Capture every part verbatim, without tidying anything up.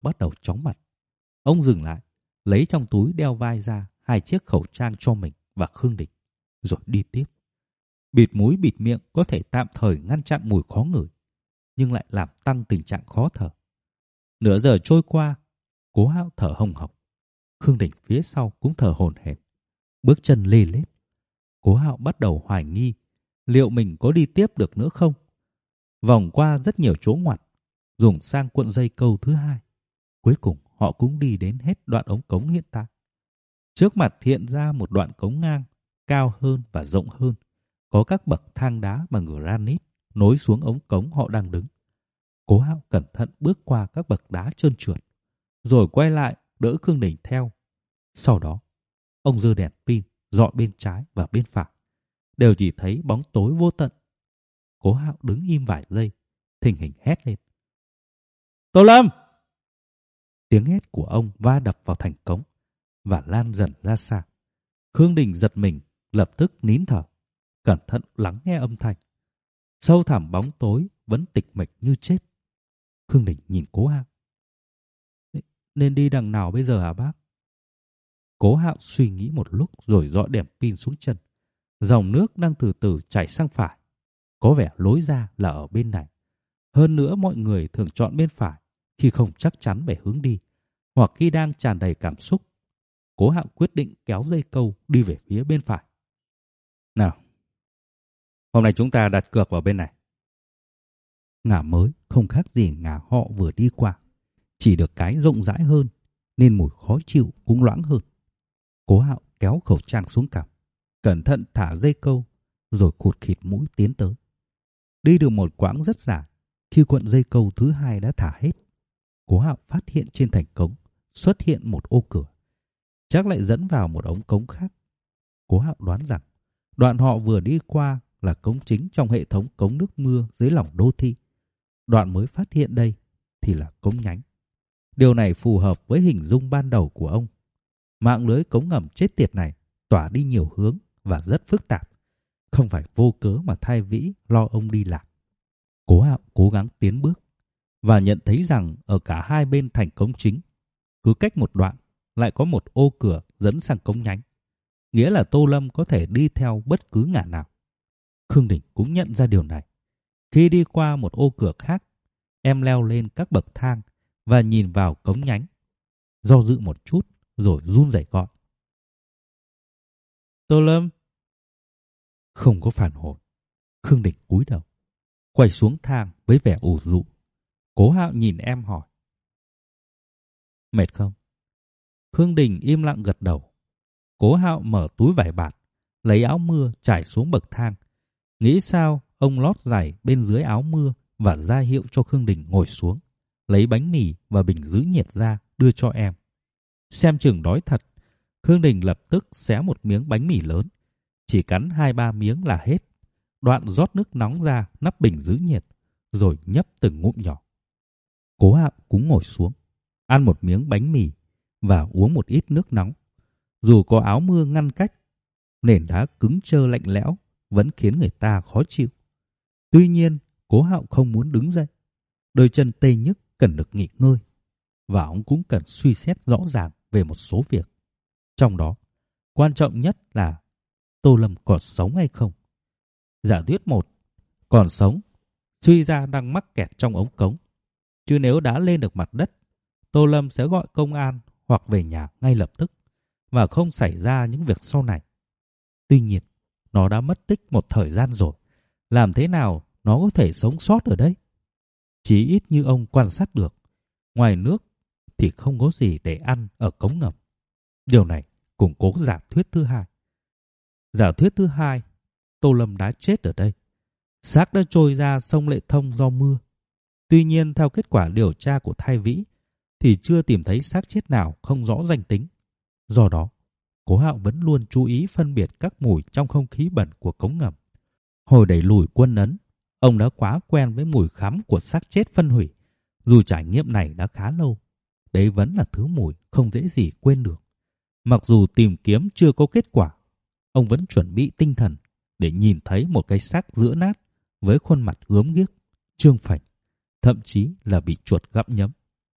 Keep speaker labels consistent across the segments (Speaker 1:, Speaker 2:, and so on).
Speaker 1: bắt đầu chóng mặt. Ông dừng lại, lấy trong túi đeo vai ra hai chiếc khẩu trang cho mình và Khương Đình, rồi đi tiếp. Bịt mũi bịt miệng có thể tạm thời ngăn chặn mùi khó ngửi, nhưng lại làm tăng tình trạng khó thở. Nửa giờ trôi qua, Cố Hạo thở hồng hộc. Khương Đình phía sau cũng thở hổn hển, bước chân lê lết. Cố Hạo bắt đầu hoài nghi liệu mình có đi tiếp được nữa không. Vòng qua rất nhiều chỗ ngoặt, dùng sang cuộn dây câu thứ hai. Cuối cùng họ cũng đi đến hết đoạn ống cống hiện tại. Trước mặt hiện ra một đoạn cống ngang, cao hơn và rộng hơn. Có các bậc thang đá bằng granite nối xuống ống cống họ đang đứng. Cố Hạo cẩn thận bước qua các bậc đá trơn trượt, rồi quay lại đỡ Khương Đình theo. Sau đó, ông giơ đèn pin dọi bên trái và bên phải, đều chỉ thấy bóng tối vô tận. Cố Hạo đứng im vài giây, thình lình hét lên: "Tô Lâm!" Tiếng hét của ông va đập vào thành cống và lan dần ra xa. Khương Đình giật mình, lập tức nín thở, cẩn thận lắng nghe âm thanh. Sâu thẳm bóng tối vẫn tịch mịch như chết. Khương Đình nhìn Cố Hạo: "Nên đi đằng nào bây giờ hả bác?" Cố Hạo suy nghĩ một lúc rồi dọi đèn pin xuống chân. Dòng nước đang từ từ chảy sang phải. Có vẻ lối ra là ở bên này. Hơn nữa mọi người thường chọn bên phải khi không chắc chắn về hướng đi, hoặc khi đang tràn đầy cảm xúc. Cố Hạo quyết định kéo dây câu đi về phía bên phải. "Nào, hôm nay chúng ta đặt cược vào bên này." Ngả mới không khác gì ngả họ vừa đi qua, chỉ được cái rộng rãi hơn nên mùi khó chịu cũng loãng hơn. Cố Hạo kéo khẩu trang xuống cằm, cẩn thận thả dây câu, rồi khụt khịt mũi tiến tới. Đi được một quãng rất dài, khi cuộn dây câu thứ hai đã thả hết, Cố Hạo phát hiện trên thành cống xuất hiện một ô cửa, chắc lại dẫn vào một ống cống khác. Cố Hạo đoán rằng đoạn họ vừa đi qua là cống chính trong hệ thống cống nước mưa dưới lòng đô thị. Đoạn mới phát hiện đây thì là cống nhánh. Điều này phù hợp với hình dung ban đầu của ông. Mạng lưới cống ngầm chết tiệt này tỏa đi nhiều hướng và rất phức tạp. Không phải vô cớ mà Thái Vĩ lo ông đi lạc. Cố Hạo cố gắng tiến bước và nhận thấy rằng ở cả hai bên thành cống chính, cứ cách một đoạn lại có một ô cửa dẫn sang cống nhánh. Nghĩa là Tô Lâm có thể đi theo bất cứ ngả nào. Khương Đình cũng nhận ra điều này. Khi đi qua một ô cửa khác, em leo lên các bậc thang và nhìn vào cống nhánh. Do dự một chút rồi run rẩy gọi: "Tô Lâm!" Không có phản hồi. Khương Đình cúi đầu, quay xuống thang với vẻ ủ rũ. Cố Hạo nhìn em hỏi: "Mệt không?" Khương Đình im lặng gật đầu. Cố Hạo mở túi vải bạt, lấy áo mưa trải xuống bậc thang. Nghĩ sao ông lót giày bên dưới áo mưa và ra hiệu cho Khương Đình ngồi xuống, lấy bánh mì và bình giữ nhiệt ra đưa cho em. Xem chừng đói thật, Khương Đình lập tức xé một miếng bánh mì lớn, chỉ cắn hai ba miếng là hết. Đoạn rót nước nóng ra nắp bình giữ nhiệt, rồi nhấp từng ngụm nhỏ. Cố Hạo cũng ngồi xuống, ăn một miếng bánh mì và uống một ít nước nóng. Dù có áo mưa ngăn cách, nền đá cứng trơ lạnh lẽo vẫn khiến người ta khó chịu. Tuy nhiên, Cố Hạo không muốn đứng dậy. Đôi chân tê nhức cần được nghỉ ngơi, và ông cũng cần suy xét rõ ràng về một số việc. Trong đó, quan trọng nhất là Tô Lâm còn sống hay không. Giả thuyết một, còn sống, suy ra đang mắc kẹt trong ống cống. Chứ nếu đã lên được mặt đất, Tô Lâm sẽ gọi công an hoặc về nhà ngay lập tức, và không xảy ra những việc sau này. Tuy nhiên, nó đã mất tích một thời gian rồi. Làm thế nào nó có thể sống sót ở đây? Chỉ ít như ông quan sát được, ngoài nước thì không có gì để ăn ở cống ngầm. Điều này củng cố giả thuyết thứ hai. Giả thuyết thứ hai, Tô Lâm đã chết ở đây. Xác đã trôi ra sông Lệ Thông do mưa. Tuy nhiên, theo kết quả điều tra của Thái Vĩ, thì chưa tìm thấy xác chết nào không rõ danh tính. Do đó, Cố Hạo vẫn luôn chú ý phân biệt các mùi trong không khí bẩn của cống ngầm. Hồi đẩy lùi quân ấn, ông đã quá quen với mùi khắm của xác chết phân hủy. Dù trải nghiệm này đã khá lâu, đấy vẫn là thứ mùi không dễ gì quên được. Mặc dù tìm kiếm chưa có kết quả, ông vẫn chuẩn bị tinh thần để nhìn thấy một cái xác giữa nát với khuôn mặt ướm ghiếc, trương phành, thậm chí là bị chuột gặm nhấm.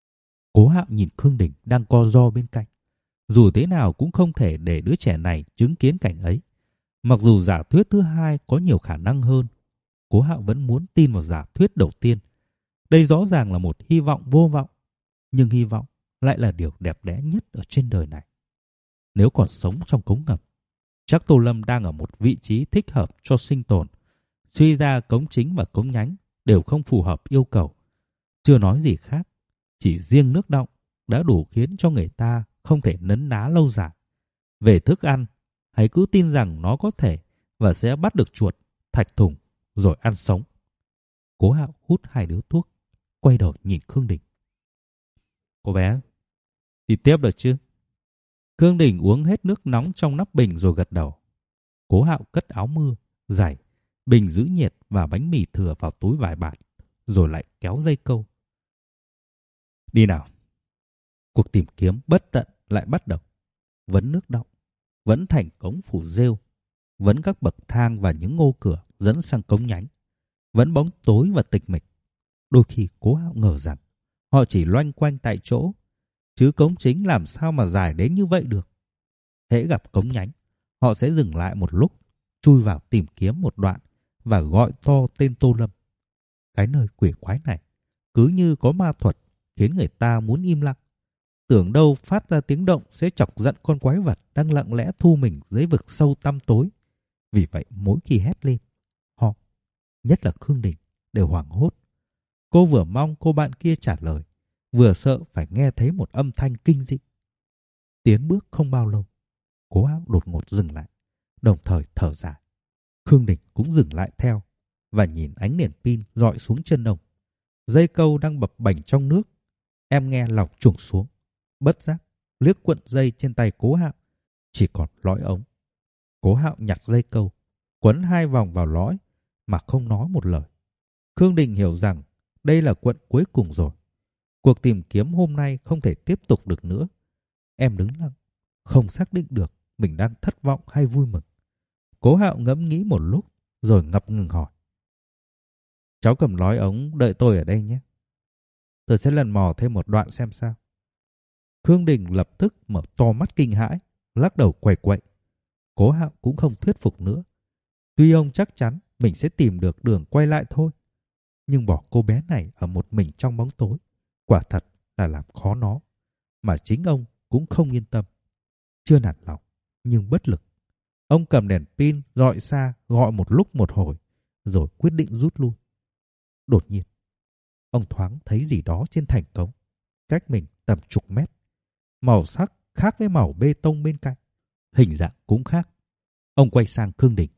Speaker 1: Cố Hạo nhìn Khương Đình đang co ro bên cạnh. Dù thế nào cũng không thể để đứa trẻ này chứng kiến cảnh ấy. Mặc dù giả thuyết thứ hai có nhiều khả năng hơn, Cố Hạo vẫn muốn tin vào giả thuyết đầu tiên. Đây rõ ràng là một hy vọng vô vọng, nhưng hy vọng lại là điều đẹp đẽ nhất ở trên đời này. Nếu còn sống trong cống ngầm, chắc Tô Lâm đang ở một vị trí thích hợp cho sinh tồn. Suy ra cống chính và cống nhánh đều không phù hợp yêu cầu. Chưa nói gì khác, chỉ riêng nước đọng đã đủ khiến cho người ta không thể nấn ná lâu dài. Về thức ăn, hãy cứ tin rằng nó có thể và sẽ bắt được chuột, thạch thùng rồi ăn sống. Cố Hạo hút hai điếu thuốc, quay đầu nhìn Khương Đình. Cô bé, đi tiếp được chứ? Khương Đình uống hết nước nóng trong nắp bình rồi gật đầu. Cố Hạo cất áo mưa, giày, bình giữ nhiệt và bánh mì thừa vào túi vải bạt, rồi lại kéo dây câu. Đi nào. Cuộc tìm kiếm bất tận lại bắt đầu. Vẫn nước đọng, vẫn thành cống phủ rêu, vẫn các bậc thang và những ngô cửa dẫn sang cống nhánh, vẫn bóng tối và tịch mịch. Đôi khi Cố Hạo ngờ rằng họ chỉ loanh quanh tại chỗ, chứ cống chính làm sao mà dài đến như vậy được. Hễ gặp cống nhánh, họ sẽ dừng lại một lúc, chui vào tìm kiếm một đoạn và gọi to tên Tô Lâm. Cái nơi quỷ quái này cứ như có ma thuật khiến người ta muốn im lặng. Tưởng đâu phát ra tiếng động sẽ chọc giận con quái vật đang lặng lẽ thu mình dưới vực sâu tăm tối. Vì vậy mỗi khi hét lên, họ, nhất là Khương Đình, đều hoảng hốt. Cô vừa mong cô bạn kia trả lời, vừa sợ phải nghe thấy một âm thanh kinh dị. Tiến bước không bao lâu, Cố Hạo đột ngột dừng lại, đồng thời thở dài. Khương Đình cũng dừng lại theo và nhìn ánh đèn pin rọi xuống chân ông. Dây câu đang bập bềnh trong nước. Em nghe lòng trùng xuống, bất giác liếc cuộn dây trên tay Cố Hạo, chỉ còn lõi ống. Cố Hạo nhặt dây câu, quấn hai vòng vào lõi mà không nói một lời. Khương Đình hiểu rằng đây là cuộn cuối cùng rồi. Cuộc tìm kiếm hôm nay không thể tiếp tục được nữa. Em đứng lặng, không xác định được mình đang thất vọng hay vui mừng. Cố Hạo ngẫm nghĩ một lúc rồi ngập ngừng hỏi. Cháu cầm lõi ống đợi tôi ở đây nhé. Tôi sẽ lần mò thêm một đoạn xem sao. Khương Đình lập tức mở to mắt kinh hãi, lắc đầu quẩy quậy. Cố Hạo cũng không thuyết phục nữa. Tuy ông chắc chắn mình sẽ tìm được đường quay lại thôi, nhưng bỏ cô bé này ở một mình trong bóng tối, quả thật là làm khó nó, mà chính ông cũng không yên tâm. Chưa nản lòng, nhưng bất lực. Ông cầm đèn pin rọi xa gọi một lúc một hồi, rồi quyết định rút lui. Đột nhiên, ông thoáng thấy gì đó trên thành cống, cách mình tầm chục mét. Màu sắc khác với màu bê tông bên cạnh, hình dạng cũng khác. Ông quay sang Khương Đình.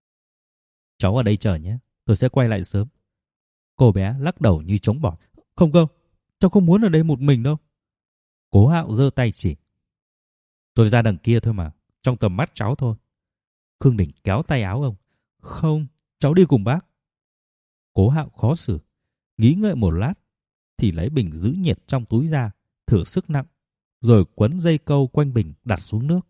Speaker 1: Cháu ở đây chờ nhé, tôi sẽ quay lại sớm. Cô bé lắc đầu như chống bỏ. Không không, cháu không muốn ở đây một mình đâu. Cố Hạo giơ tay chỉ. Tôi ra đằng kia thôi mà, trong tầm mắt cháu thôi. Khương Đình kéo tay áo ông. Không, cháu đi cùng bác. Cố Hạo khó xử, nghĩ ngợi một lát, thì lấy bình giữ nhiệt trong túi ra, thử sức nặng, rồi quấn dây câu quanh bình đặt xuống nước.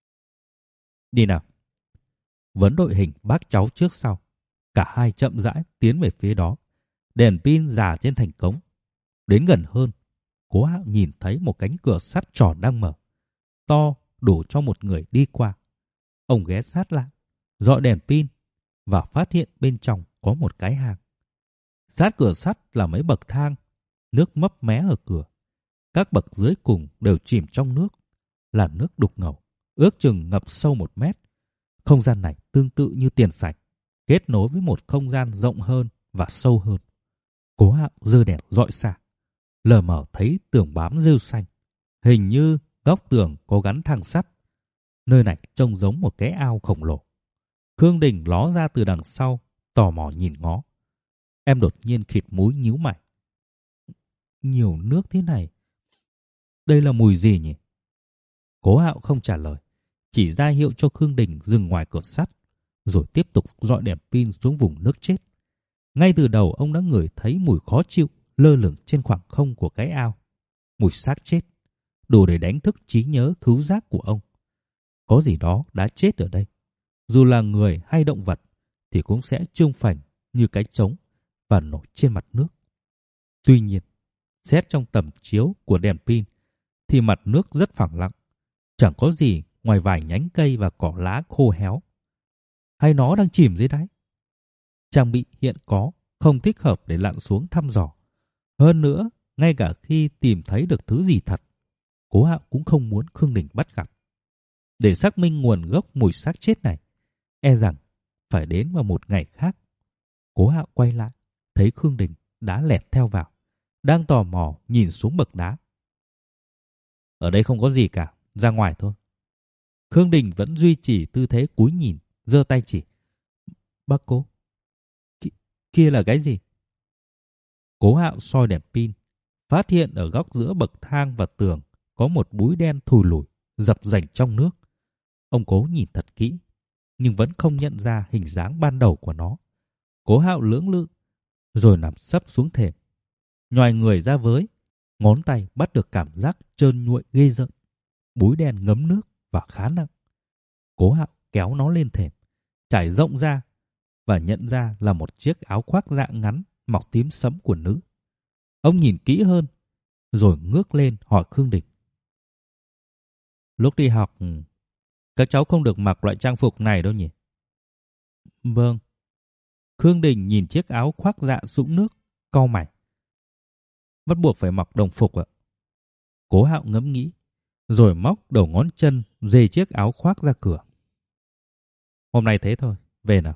Speaker 1: Đi nào. Vấn đội hình bác cháu trước sau. Cả hai chậm rãi tiến về phía đó. Đèn pin rà trên thành cống. Đến gần hơn, Cố Hạo nhìn thấy một cánh cửa sắt tròn đang mở, to đủ cho một người đi qua. Ông ghé sát lại, dọi đèn pin và phát hiện bên trong có một cái hang. Sát cửa sắt là mấy bậc thang, nước mấp mé ở cửa. Các bậc dưới cùng đều chìm trong nước, là nước đục ngầu, ước chừng ngập sâu một mét. Không gian này tương tự như tiền sảnh, kết nối với một không gian rộng hơn và sâu hơn. Cố Hạo giơ đèn dọi xa, lờ mờ thấy tường bám rêu xanh, hình như góc tường có gắn thang sắt. Nơi này trông giống một cái ao khổng lồ. Khương Đình ló ra từ đằng sau, tò mò nhìn ngó. Em đột nhiên khịt mũi nhíu mày. Nhiều nước thế này, đây là mùi gì nhỉ? Cố Hạo không trả lời, chỉ ra hiệu cho Khương Đình dừng ngoài cửa sắt, rồi tiếp tục dọi đèn pin xuống vùng nước chết. Ngay từ đầu ông đã ngửi thấy mùi khó chịu lơ lửng trên khoảng không của cái ao. Mùi xác chết, đủ để đánh thức trí nhớ khứu giác của ông. Có gì đó đã chết ở đây. Dù là người hay động vật thì cũng sẽ trương phành như cái trống và nổi trên mặt nước. Tuy nhiên, Xét trong tầm chiếu của đèn pin thì mặt nước rất phẳng lặng, chẳng có gì ngoài vài nhánh cây và cỏ lá khô héo. Hay nó đang chìm dưới đáy? Trang bị hiện có không thích hợp để lặn xuống thăm dò. Hơn nữa, ngay cả khi tìm thấy được thứ gì thật, Cố Hạo cũng không muốn Khương Đình bắt gặp. Để xác minh nguồn gốc mùi xác chết này, e rằng phải đến vào một ngày khác. Cố Hạo quay lại, thấy Khương Đình đã lẹt theo vào, đang tò mò nhìn xuống bậc đá. Ở đây không có gì cả, ra ngoài thôi. Khương Đình vẫn duy trì tư thế cúi nhìn, giơ tay chỉ. Bác Cố, Ki kia là cái gì? Cố Hạo soi đèn pin, phát hiện ở góc giữa bậc thang và tường có một búi đen thùi lủi, dập dềnh trong nước. Ông Cố nhìn thật kỹ, nhưng vẫn không nhận ra hình dáng ban đầu của nó. Cố Hạo lưỡng lự, rồi nằm sấp xuống thềm, nhoài người ra với, ngón tay bắt được cảm giác trơn nhuội ghê rợn. Búi đen ngấm nước và khá nặng. Cố Hạo kéo nó lên thềm, trải rộng ra và nhận ra là một chiếc áo khoác dạng ngắn màu tím sẫm của nữ. Ông nhìn kỹ hơn, rồi ngước lên hỏi Khương Đình. Lúc đi học, các cháu không được mặc loại trang phục này đâu nhỉ? Vâng. Khương Đình nhìn chiếc áo khoác dạ sũng nước, cau mày. Bắt buộc phải mặc đồng phục ạ. Cố Hạo ngẫm nghĩ, rồi móc đầu ngón chân dê chiếc áo khoác ra cửa. Hôm nay thế thôi, về nào.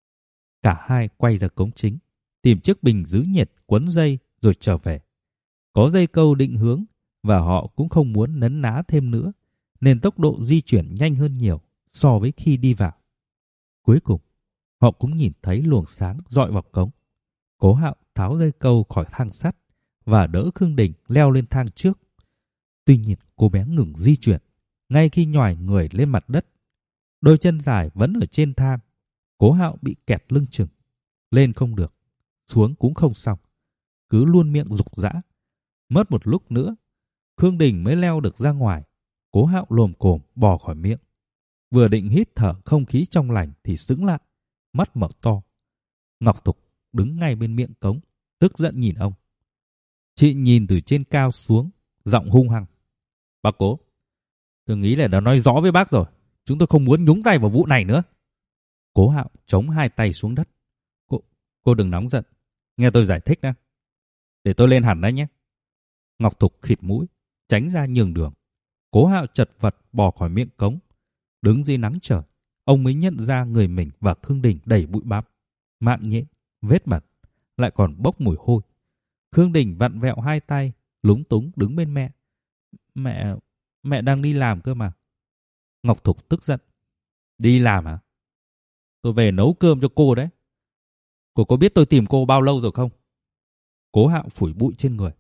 Speaker 1: Cả hai quay ra cống chính, tìm chiếc bình giữ nhiệt quấn dây rồi trở về. Có dây câu định hướng và họ cũng không muốn nấn ná thêm nữa, nên tốc độ di chuyển nhanh hơn nhiều so với khi đi vào. Cuối cùng, họ cũng nhìn thấy luồng sáng dọi vào cống. Cố Hạo tháo dây câu khỏi thang sắt và đỡ Khương Đình leo lên thang trước. Tuy nhiên, cô bé ngừng di chuyển ngay khi nhoài người lên mặt đất. Đôi chân dài vẫn ở trên thang. Cố Hạo bị kẹt lưng chừng, lên không được, xuống cũng không xong, cứ luôn miệng rục rã. Mất một lúc nữa, Khương Đình mới leo được ra ngoài. Cố Hạo lồm cồm bò khỏi miệng. Vừa định hít thở không khí trong lành thì sững lại, mắt mở to. Ngọc Thục đứng ngay bên miệng cống, tức giận nhìn ông. Chị nhìn từ trên cao xuống, giọng hung hăng. Bác Cố, tôi nghĩ là đã nói rõ với bác rồi, chúng tôi không muốn nhúng tay vào vụ này nữa. Cố Hạo chống hai tay xuống đất. Cô, cô đừng nóng giận, nghe tôi giải thích đã. Để tôi lên hẳn đấy nhé. Ngọc Thục khịt mũi, tránh ra nhường đường. Cố Hạo chật vật bò khỏi miệng cống. Đứng dưới nắng trời, ông mới nhận ra người mình và Khương Đình đầy bụi bặm, mạng nhện, vết bẩn, lại còn bốc mùi hôi. Khương Đình vặn vẹo hai tay, lúng túng đứng bên mẹ. Mẹ, mẹ đang đi làm cơ mà. Ngọc Thục tức giận. Đi làm à? Tôi về nấu cơm cho cô đấy. Cô có biết tôi tìm cô bao lâu rồi không? Cố Hạo phủi bụi trên người.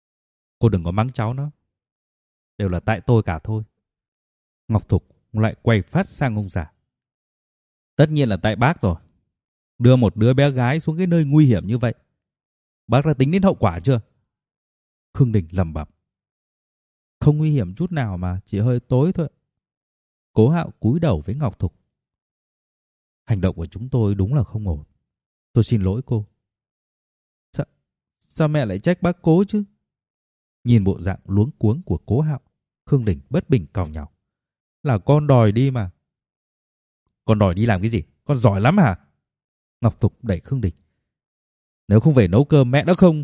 Speaker 1: Cô đừng có mắng cháu nữa. Đều là tại tôi cả thôi. Ngọc Thục lại quay phát sang ông già. Tất nhiên là tại bác rồi. Đưa một đứa bé gái xuống cái nơi nguy hiểm như vậy. Bác đã tính đến hậu quả chưa? Khương Đình lẩm bẩm. Không nguy hiểm chút nào mà, chỉ hơi tối thôi. Cố Hạo cúi đầu với Ngọc Thục. Hành động của chúng tôi đúng là không ổn. Tôi xin lỗi cô. Sao, sao mẹ lại trách bác Cố chứ? Nhìn bộ dạng luống cuống của Cố Hạo, Khương Đình bất bình càu nhàu. Là con đòi đi mà. Con đòi đi làm cái gì? Con giỏi lắm hả? Ngọc Thục đẩy Khương Đình. Nếu không về nấu cơm mẹ đã không.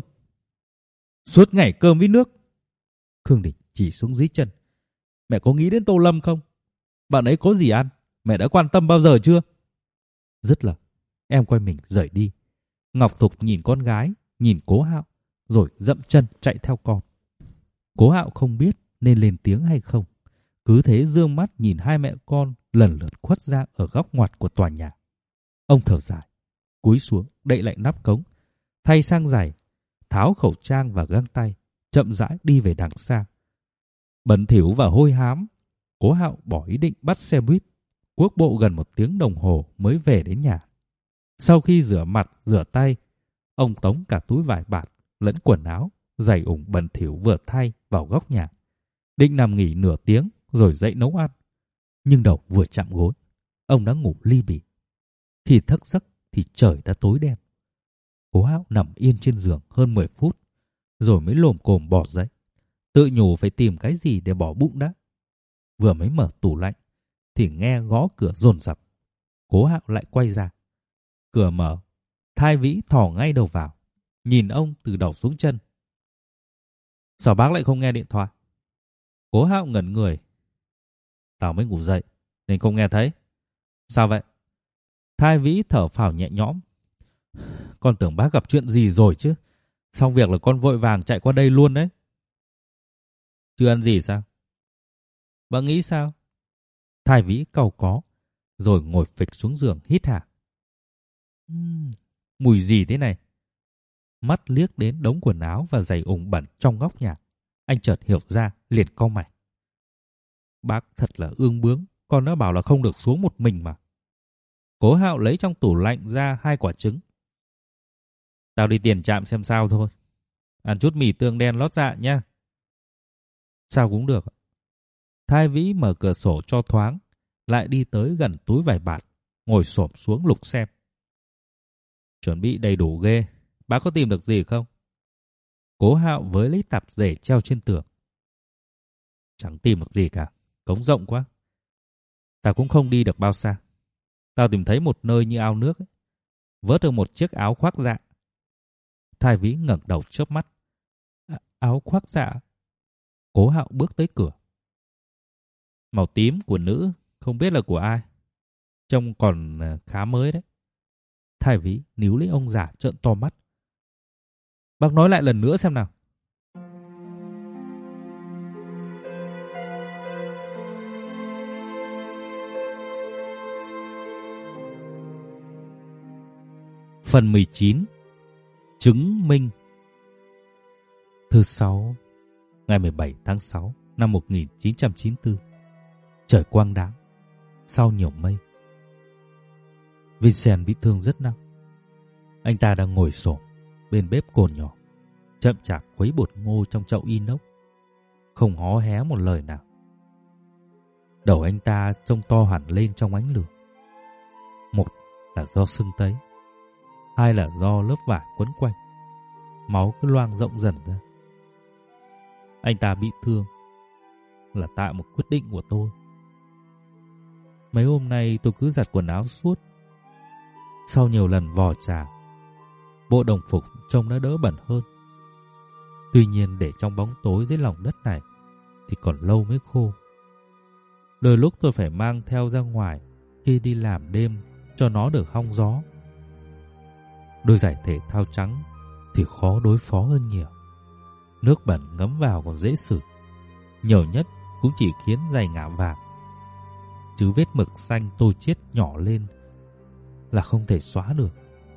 Speaker 1: Suốt ngày cơm với nước. Khương Đình chỉ xuống dưới chân. Mẹ có nghĩ đến Tô Lâm không? Bạn ấy có gì ăn? Mẹ đã quan tâm bao giờ chưa? Dứt lời, em quay mình rời đi. Ngọc Thục nhìn con gái, nhìn Cố Hạo, rồi dậm chân chạy theo con. Cố Hạo không biết nên lên tiếng hay không. Cứ thế dương mắt nhìn hai mẹ con lần lượt khuất ra ở góc ngoặt của tòa nhà. Ông thở dài, cúi xuống đậy lại nắp cống, thay sang giày, tháo khẩu trang và găng tay, chậm rãi đi về đằng xa. Bẩn thỉu và hôi hám, Cố Hạo bỏ ý định bắt xe buýt, cuốc bộ gần một tiếng đồng hồ mới về đến nhà. Sau khi rửa mặt, rửa tay, ông tống cả túi vải bạt lẫn quần áo, giày ủng bẩn thỉu vừa thay vào góc nhà. Định nằm nghỉ nửa tiếng rồi dậy nấu ăn. Nhưng đầu vừa chạm gối, ông đã ngủ li bì. Khi thức giấc thì trời đã tối đen. Cố Hạo nằm yên trên giường hơn mười phút, rồi mới lồm cồm bỏ dậy, tự nhủ phải tìm cái gì để bỏ bụng đã. Vừa mới mở tủ lạnh thì nghe gõ cửa dồn dập. Cố Hạo lại quay ra. Cửa mở, Thái Vĩ thò ngay đầu vào, nhìn ông từ đầu xuống chân. Sao bác lại không nghe điện thoại? Cố Hạo ngẩn người. Tao mới ngủ dậy nên không nghe thấy. Sao vậy? Thái Vĩ thở phào nhẹ nhõm. Con tưởng bác gặp chuyện gì rồi chứ. Xong việc là con vội vàng chạy qua đây luôn đấy. Chưa ăn gì sao? Bác nghĩ sao? Thái Vĩ cau có, rồi ngồi phịch xuống giường hít hà. Uhm, mùi gì thế này? Mắt liếc đến đống quần áo và giày ủng bẩn trong góc nhà. Anh chợt hiểu ra, liền cau mày. Bác thật là ương bướng, con đã bảo là không được xuống một mình mà. Cố Hạo lấy trong tủ lạnh ra hai quả trứng. Tao đi tiền trạm xem sao thôi. Ăn chút mì tương đen lót dạ nha. Sao cũng được. Thái Vĩ mở cửa sổ cho thoáng, lại đi tới gần túi vải bạt, ngồi xổm xuống lục xem. Chuẩn bị đầy đủ ghê. Bác có tìm được gì không? Cố Hạo với lấy tạp dề treo trên tường. Chẳng tìm được gì cả. Cống rộng quá. Tao cũng không đi được bao xa. Tao tìm thấy một nơi như ao nước ấy. Vớt được một chiếc áo khoác dạ. Thái Vĩ ngẩng đầu chớp mắt. À, áo khoác dạ. Cố Hạo bước tới cửa. Màu tím của nữ, không biết là của ai. Trông còn khá mới đấy. Thái Vĩ níu lấy ông già trợn to mắt. Bác nói lại lần nữa xem nào. Phần mười chín. Chứng minh. Thứ sáu, ngày mười bảy tháng sáu năm một nghìn chín trăm chín mươi tư. Trời quang đãng, sau nhiều mây. Vincent bị thương rất nặng. Anh ta đang ngồi xổm bên bếp cồn nhỏ, chậm chạp khuấy bột ngô trong chậu inox, không hó hé một lời nào. Đầu anh ta trông to hẳn lên trong ánh lửa. Một là do sưng tấy, hai là do lớp vải quấn quanh, máu cứ loang rộng dần ra. Anh ta bị thương là tại một quyết định của tôi. Mấy hôm nay tôi cứ giặt quần áo suốt. Sau nhiều lần vò trà, bộ đồng phục trông đã đỡ bẩn hơn. Tuy nhiên để trong bóng tối dưới lòng đất này thì còn lâu mới khô. Đôi lúc tôi phải mang theo ra ngoài khi đi làm đêm cho nó được hong gió. Đôi giày thể thao trắng thì khó đối phó hơn nhiều. Nước bẩn ngấm vào còn dễ xử, nhiều nhất cũng chỉ khiến giày ngả vàng. Chứ vết mực xanh tôi chiết nhỏ lên là không thể xóa được.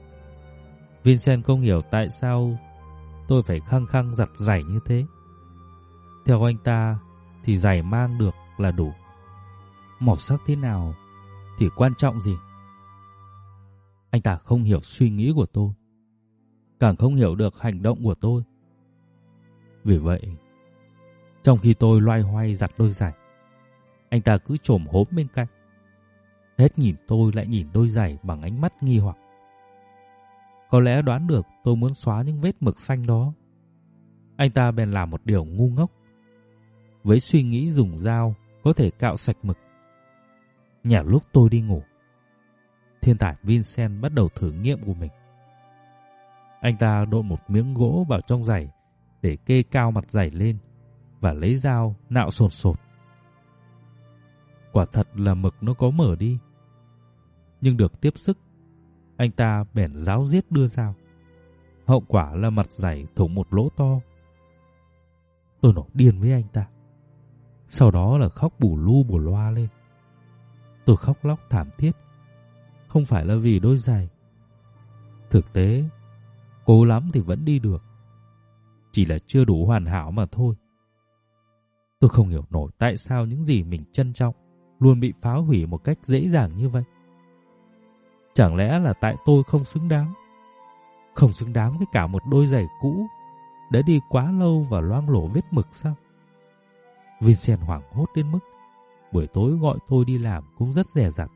Speaker 1: Vincent không hiểu tại sao tôi phải khăng khăng giặt giày như thế. Theo anh ta thì giày mang được là đủ. Màu sắc thế nào thì quan trọng gì. Anh ta không hiểu suy nghĩ của tôi, càng không hiểu được hành động của tôi. Vì vậy, trong khi tôi loay hoay giặt đôi giày, anh ta cứ chồm hốm bên cạnh, hết nhìn tôi lại nhìn đôi giày bằng ánh mắt nghi hoặc. Có lẽ đoán được tôi muốn xóa những vết mực xanh đó, anh ta bèn làm một điều ngu ngốc, với suy nghĩ dùng dao có thể cạo sạch mực. Nhả lúc tôi đi ngủ, thiên tài Vincent bắt đầu thử nghiệm của mình. Anh ta độn một miếng gỗ vào trong giày để kê cao mặt giày lên và lấy dao nạo sồn sột. Quả thật là mực nó có mở đi. Nhưng được tiếp sức, anh ta bèn ráo riết đưa dao. Hậu quả là mặt giày thủng một lỗ to. Tôi nổi điên với anh ta. Sau đó là khóc bù lu bù loa lên. Tôi khóc lóc thảm thiết, không phải là vì đôi giày. Thực tế, cố lắm thì vẫn đi được, chỉ là chưa đủ hoàn hảo mà thôi. Tôi không hiểu nổi tại sao những gì mình trân trọng luôn bị phá hủy một cách dễ dàng như vậy. Chẳng lẽ là tại tôi không xứng đáng? Không xứng đáng với cả một đôi giày cũ đã đi quá lâu và loang lổ vết mực sao? Vincent hoảng hốt đến mức buổi tối gọi tôi đi làm cũng rất dè dặt.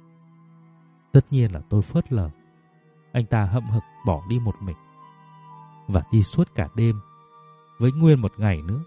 Speaker 1: Tất nhiên là tôi phớt lờ. Anh ta hậm hực bỏ đi một mình và đi suốt cả đêm với nguyên một ngày nữa.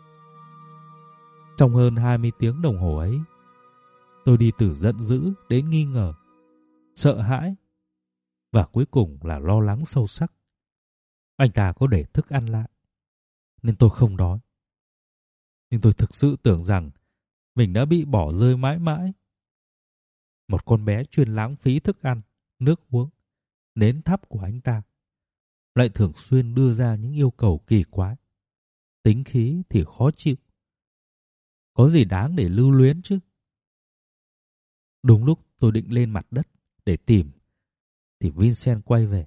Speaker 1: Trong hơn hai mươi tiếng đồng hồ ấy, tôi đi từ giận dữ đến nghi ngờ, sợ hãi và cuối cùng là lo lắng sâu sắc. Anh ta có để thức ăn lại nên tôi không đói. Nhưng tôi thực sự tưởng rằng mình đã bị bỏ rơi mãi mãi. Một con bé chuyên lãng phí thức ăn, nước uống, nến thắp của anh ta lại thường xuyên đưa ra những yêu cầu kỳ quái. Tính khí thì khó chịu. Có gì đáng để lưu luyến chứ? Đúng lúc tôi định lên mặt đất để tìm thì Vincent quay về.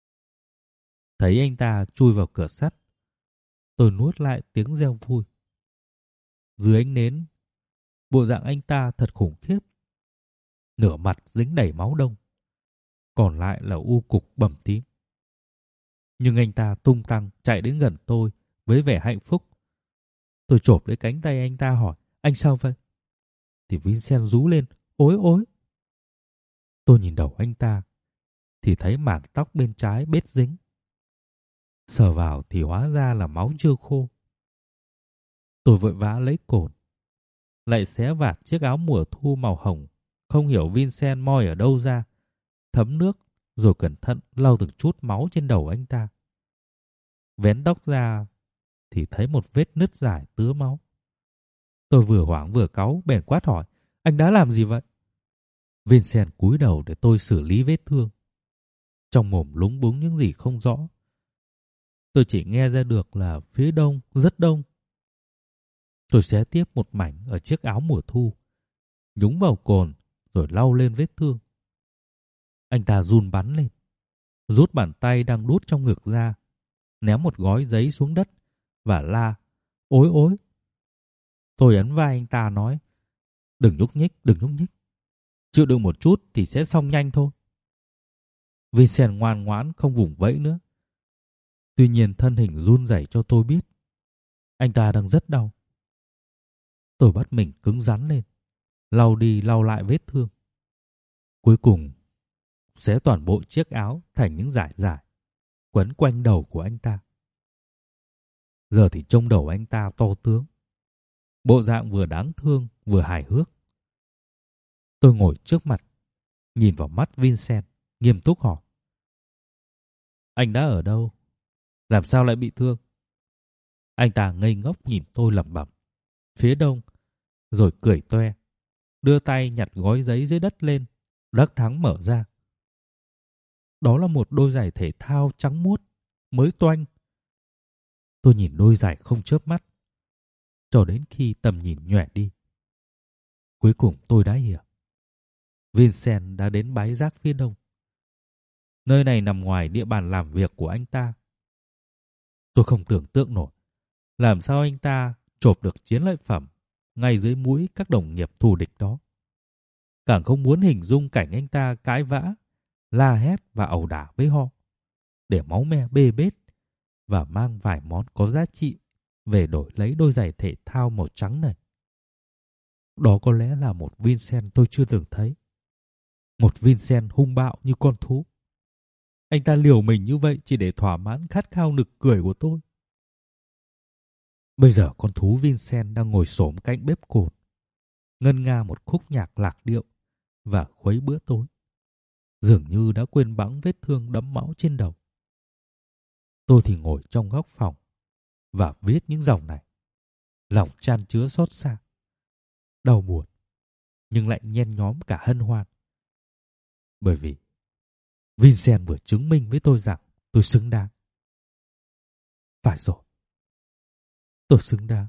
Speaker 1: Thấy anh ta chui vào cửa sắt, tôi nuốt lại tiếng reo vui. Dưới ánh nến, bộ dạng anh ta thật khủng khiếp. Nửa mặt dính đầy máu đông, còn lại là u cục bầm tím. Nhưng anh ta tung tăng chạy đến gần tôi với vẻ hạnh phúc. Tôi chộp lấy cánh tay anh ta hỏi, anh sao vậy? Thì Vincent rú lên, ối ối. Tôi nhìn đầu anh ta, thì thấy mảng tóc bên trái bết dính. Sờ vào thì hóa ra là máu chưa khô. Tôi vội vã lấy cồn, lại xé vạt chiếc áo mùa thu màu hồng, không hiểu Vincent moi ở đâu ra, thấm nước, rồi cẩn thận lau từng chút máu trên đầu anh ta. Vén tóc ra thì thấy một vết nứt dài tứa máu. Tôi vừa hoảng vừa cáu, bèn quát hỏi, anh đã làm gì vậy? Vincent cúi đầu để tôi xử lý vết thương. Trong mồm lúng búng những gì không rõ. Tôi chỉ nghe ra được là phía đông, rất đông. Tôi xé tiếp một mảnh ở chiếc áo mùa thu, nhúng vào cồn rồi lau lên vết thương. Anh ta run bắn lên, rút bàn tay đang đút trong ngực ra, ném một gói giấy xuống đất và la, ối ối. Tôi ấn vai anh ta nói, đừng nhúc nhích, đừng nhúc nhích. Chịu đựng một chút thì sẽ xong nhanh thôi. Vincent ngoan ngoãn không vùng vẫy nữa. Tuy nhiên thân hình run rẩy cho tôi biết anh ta đang rất đau. Tôi bắt mình cứng rắn lên, lau đi lau lại vết thương. Cuối cùng xé toàn bộ chiếc áo thành những dải dải, quấn quanh đầu của anh ta. Giờ thì trông đầu anh ta to tướng, bộ dạng vừa đáng thương vừa hài hước. Tôi ngồi trước mặt, nhìn vào mắt Vincent, nghiêm túc hỏi, anh đã ở đâu? Làm sao lại bị thương? Anh ta ngây ngốc nhìn tôi lẩm bẩm, phía đông, rồi cười toe, đưa tay nhặt gói giấy dưới đất lên, đắc thắng mở ra. Đó là một đôi giày thể thao trắng muốt, mới toanh. Tôi nhìn đôi giày không chớp mắt, cho đến khi tầm nhìn nhòe đi. Cuối cùng tôi đã hiểu. Vincent đã đến bãi rác phía đông. Nơi này nằm ngoài địa bàn làm việc của anh ta. Tôi không tưởng tượng nổi làm sao anh ta chộp được chiến lợi phẩm ngay dưới mũi các đồng nghiệp thù địch đó. Càng không muốn hình dung cảnh anh ta cãi vã, la hét và ẩu đả với họ, để máu me bê bết và mang vài món có giá trị về đổi lấy đôi giày thể thao màu trắng này. Đó có lẽ là một Vincent tôi chưa từng thấy. Một Vincent hung bạo như con thú. Anh ta liều mình như vậy chỉ để thỏa mãn khát khao nực cười của tôi. Bây giờ con thú Vincent đang ngồi xổm cạnh bếp cồn, ngân nga một khúc nhạc lạc điệu và khuấy bữa tối. Dường như đã quên bẵng vết thương đẫm máu trên đầu. Tôi thì ngồi trong góc phòng và viết những dòng này. Lòng chan chứa xót xa, đau buồn, nhưng lại nhen nhóm cả hân hoan. Bởi vì Vincent vừa chứng minh với tôi rằng tôi xứng đáng. Phải rồi, tôi xứng đáng.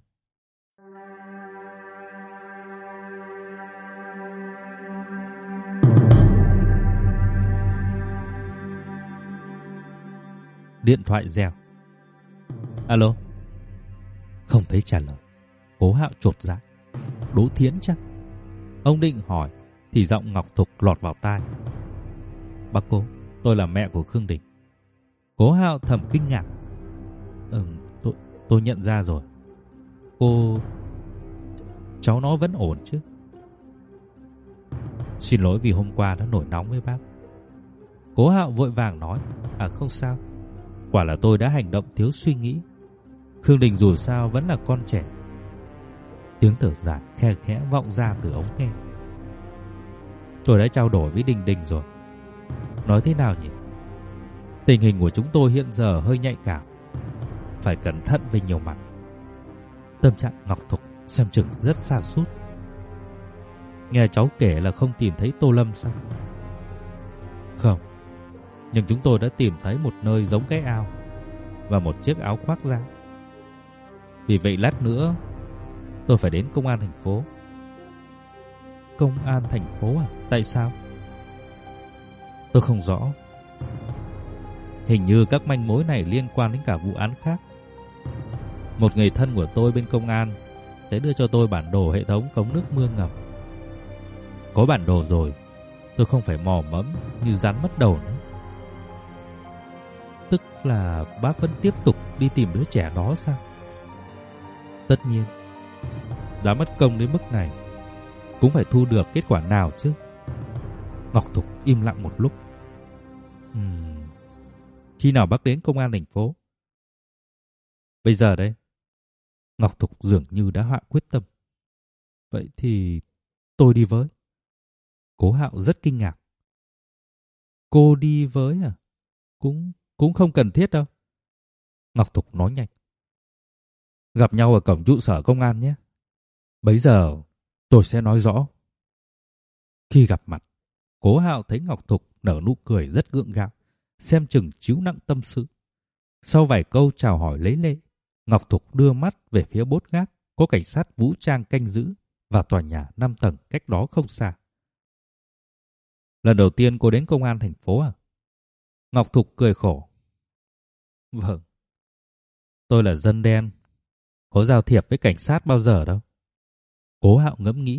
Speaker 1: Điện thoại reo. Alo. Không thấy trả lời. Cố Hạo chột dạ. Đỗ Thiến chắc? Ông định hỏi thì giọng Ngọc Thục lọt vào tai. Bác Cố, tôi là mẹ của Khương Đình. Cố Hạo thầm kinh ngạc. Ừ, tôi, tôi nhận ra rồi. Cô... Cháu nó vẫn ổn chứ? Xin lỗi vì hôm qua đã nổi nóng với bác. Cố Hạo vội vàng nói. À không sao. Quả là tôi đã hành động thiếu suy nghĩ. Khương Đình dù sao vẫn là con trẻ. Tiếng thở dài khe khẽ vọng ra từ ống nghe. Tôi đã trao đổi với Đình Đình rồi. Nói thế nào nhỉ? Tình hình của chúng tôi hiện giờ hơi nhạy cảm, phải cẩn thận về nhiều mặt. Tâm trạng Ngọc Thục xem chừng rất sa sút. Nghe cháu kể là không tìm thấy Tô Lâm sao? Không, nhưng chúng tôi đã tìm thấy một nơi giống cái ao và một chiếc áo khoác da. Vì vậy lát nữa tôi phải đến công an thành phố. Công an thành phố à? Tại sao? Tôi không rõ. Hình như các manh mối này liên quan đến cả vụ án khác. Một người thân của tôi bên công an sẽ đưa cho tôi bản đồ hệ thống cống nước mưa ngầm. Có bản đồ rồi, tôi không phải mò mẫm như rắn mất đầu nữa. Tức là bác vẫn tiếp tục đi tìm đứa trẻ đó sao? Tất nhiên, đã mất công đến mức này cũng phải thu được kết quả nào chứ. Ngọc Thục im lặng một lúc. Uhm, khi nào bác đến công an thành phố? Bây giờ đây. Ngọc Thục dường như đã hạ quyết tâm. Vậy thì tôi đi với. Cố Hạo rất kinh ngạc. Cô đi với à? Cũng cũng không cần thiết đâu. Ngọc Thục nói nhanh. Gặp nhau ở cổng trụ sở công an nhé. Bấy giờ tôi sẽ nói rõ. Khi gặp mặt, Cố Hạo thấy Ngọc Thục nở nụ cười rất gượng gạo, xem chừng chiếu nặng tâm sự. Sau vài câu chào hỏi lấy lệ, Ngọc Thục đưa mắt về phía bốt gác có cảnh sát vũ trang canh giữ và tòa nhà năm tầng cách đó không xa. Lần đầu tiên cô đến công an thành phố à? Ngọc Thục cười khổ. Vâng, tôi là dân đen, có giao thiệp với cảnh sát bao giờ đâu. Cố Hạo ngẫm nghĩ.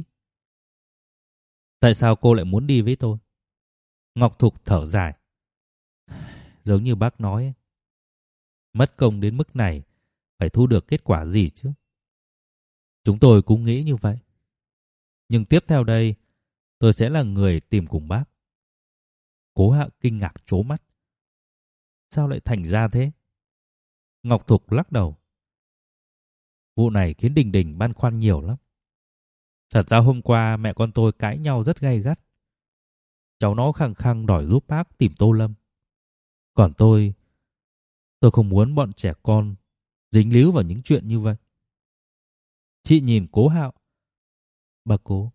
Speaker 1: Tại sao cô lại muốn đi với tôi? Ngọc Thục thở dài. Giống như bác nói, mất công đến mức này phải thu được kết quả gì chứ? Chúng tôi cũng nghĩ như vậy. Nhưng tiếp theo đây, tôi sẽ là người tìm cùng bác. Cố Hạo kinh ngạc trố mắt. Sao lại thành ra thế? Ngọc Thục lắc đầu. Vụ này khiến Đình Đình băn khoăn nhiều lắm. Thật ra hôm qua mẹ con tôi cãi nhau rất gay gắt. Cháu nó khăng khăng đòi giúp bác tìm Tô Lâm. Còn tôi, tôi không muốn bọn trẻ con dính líu vào những chuyện như vậy. Chị nhìn Cố Hạo. Bà Cố,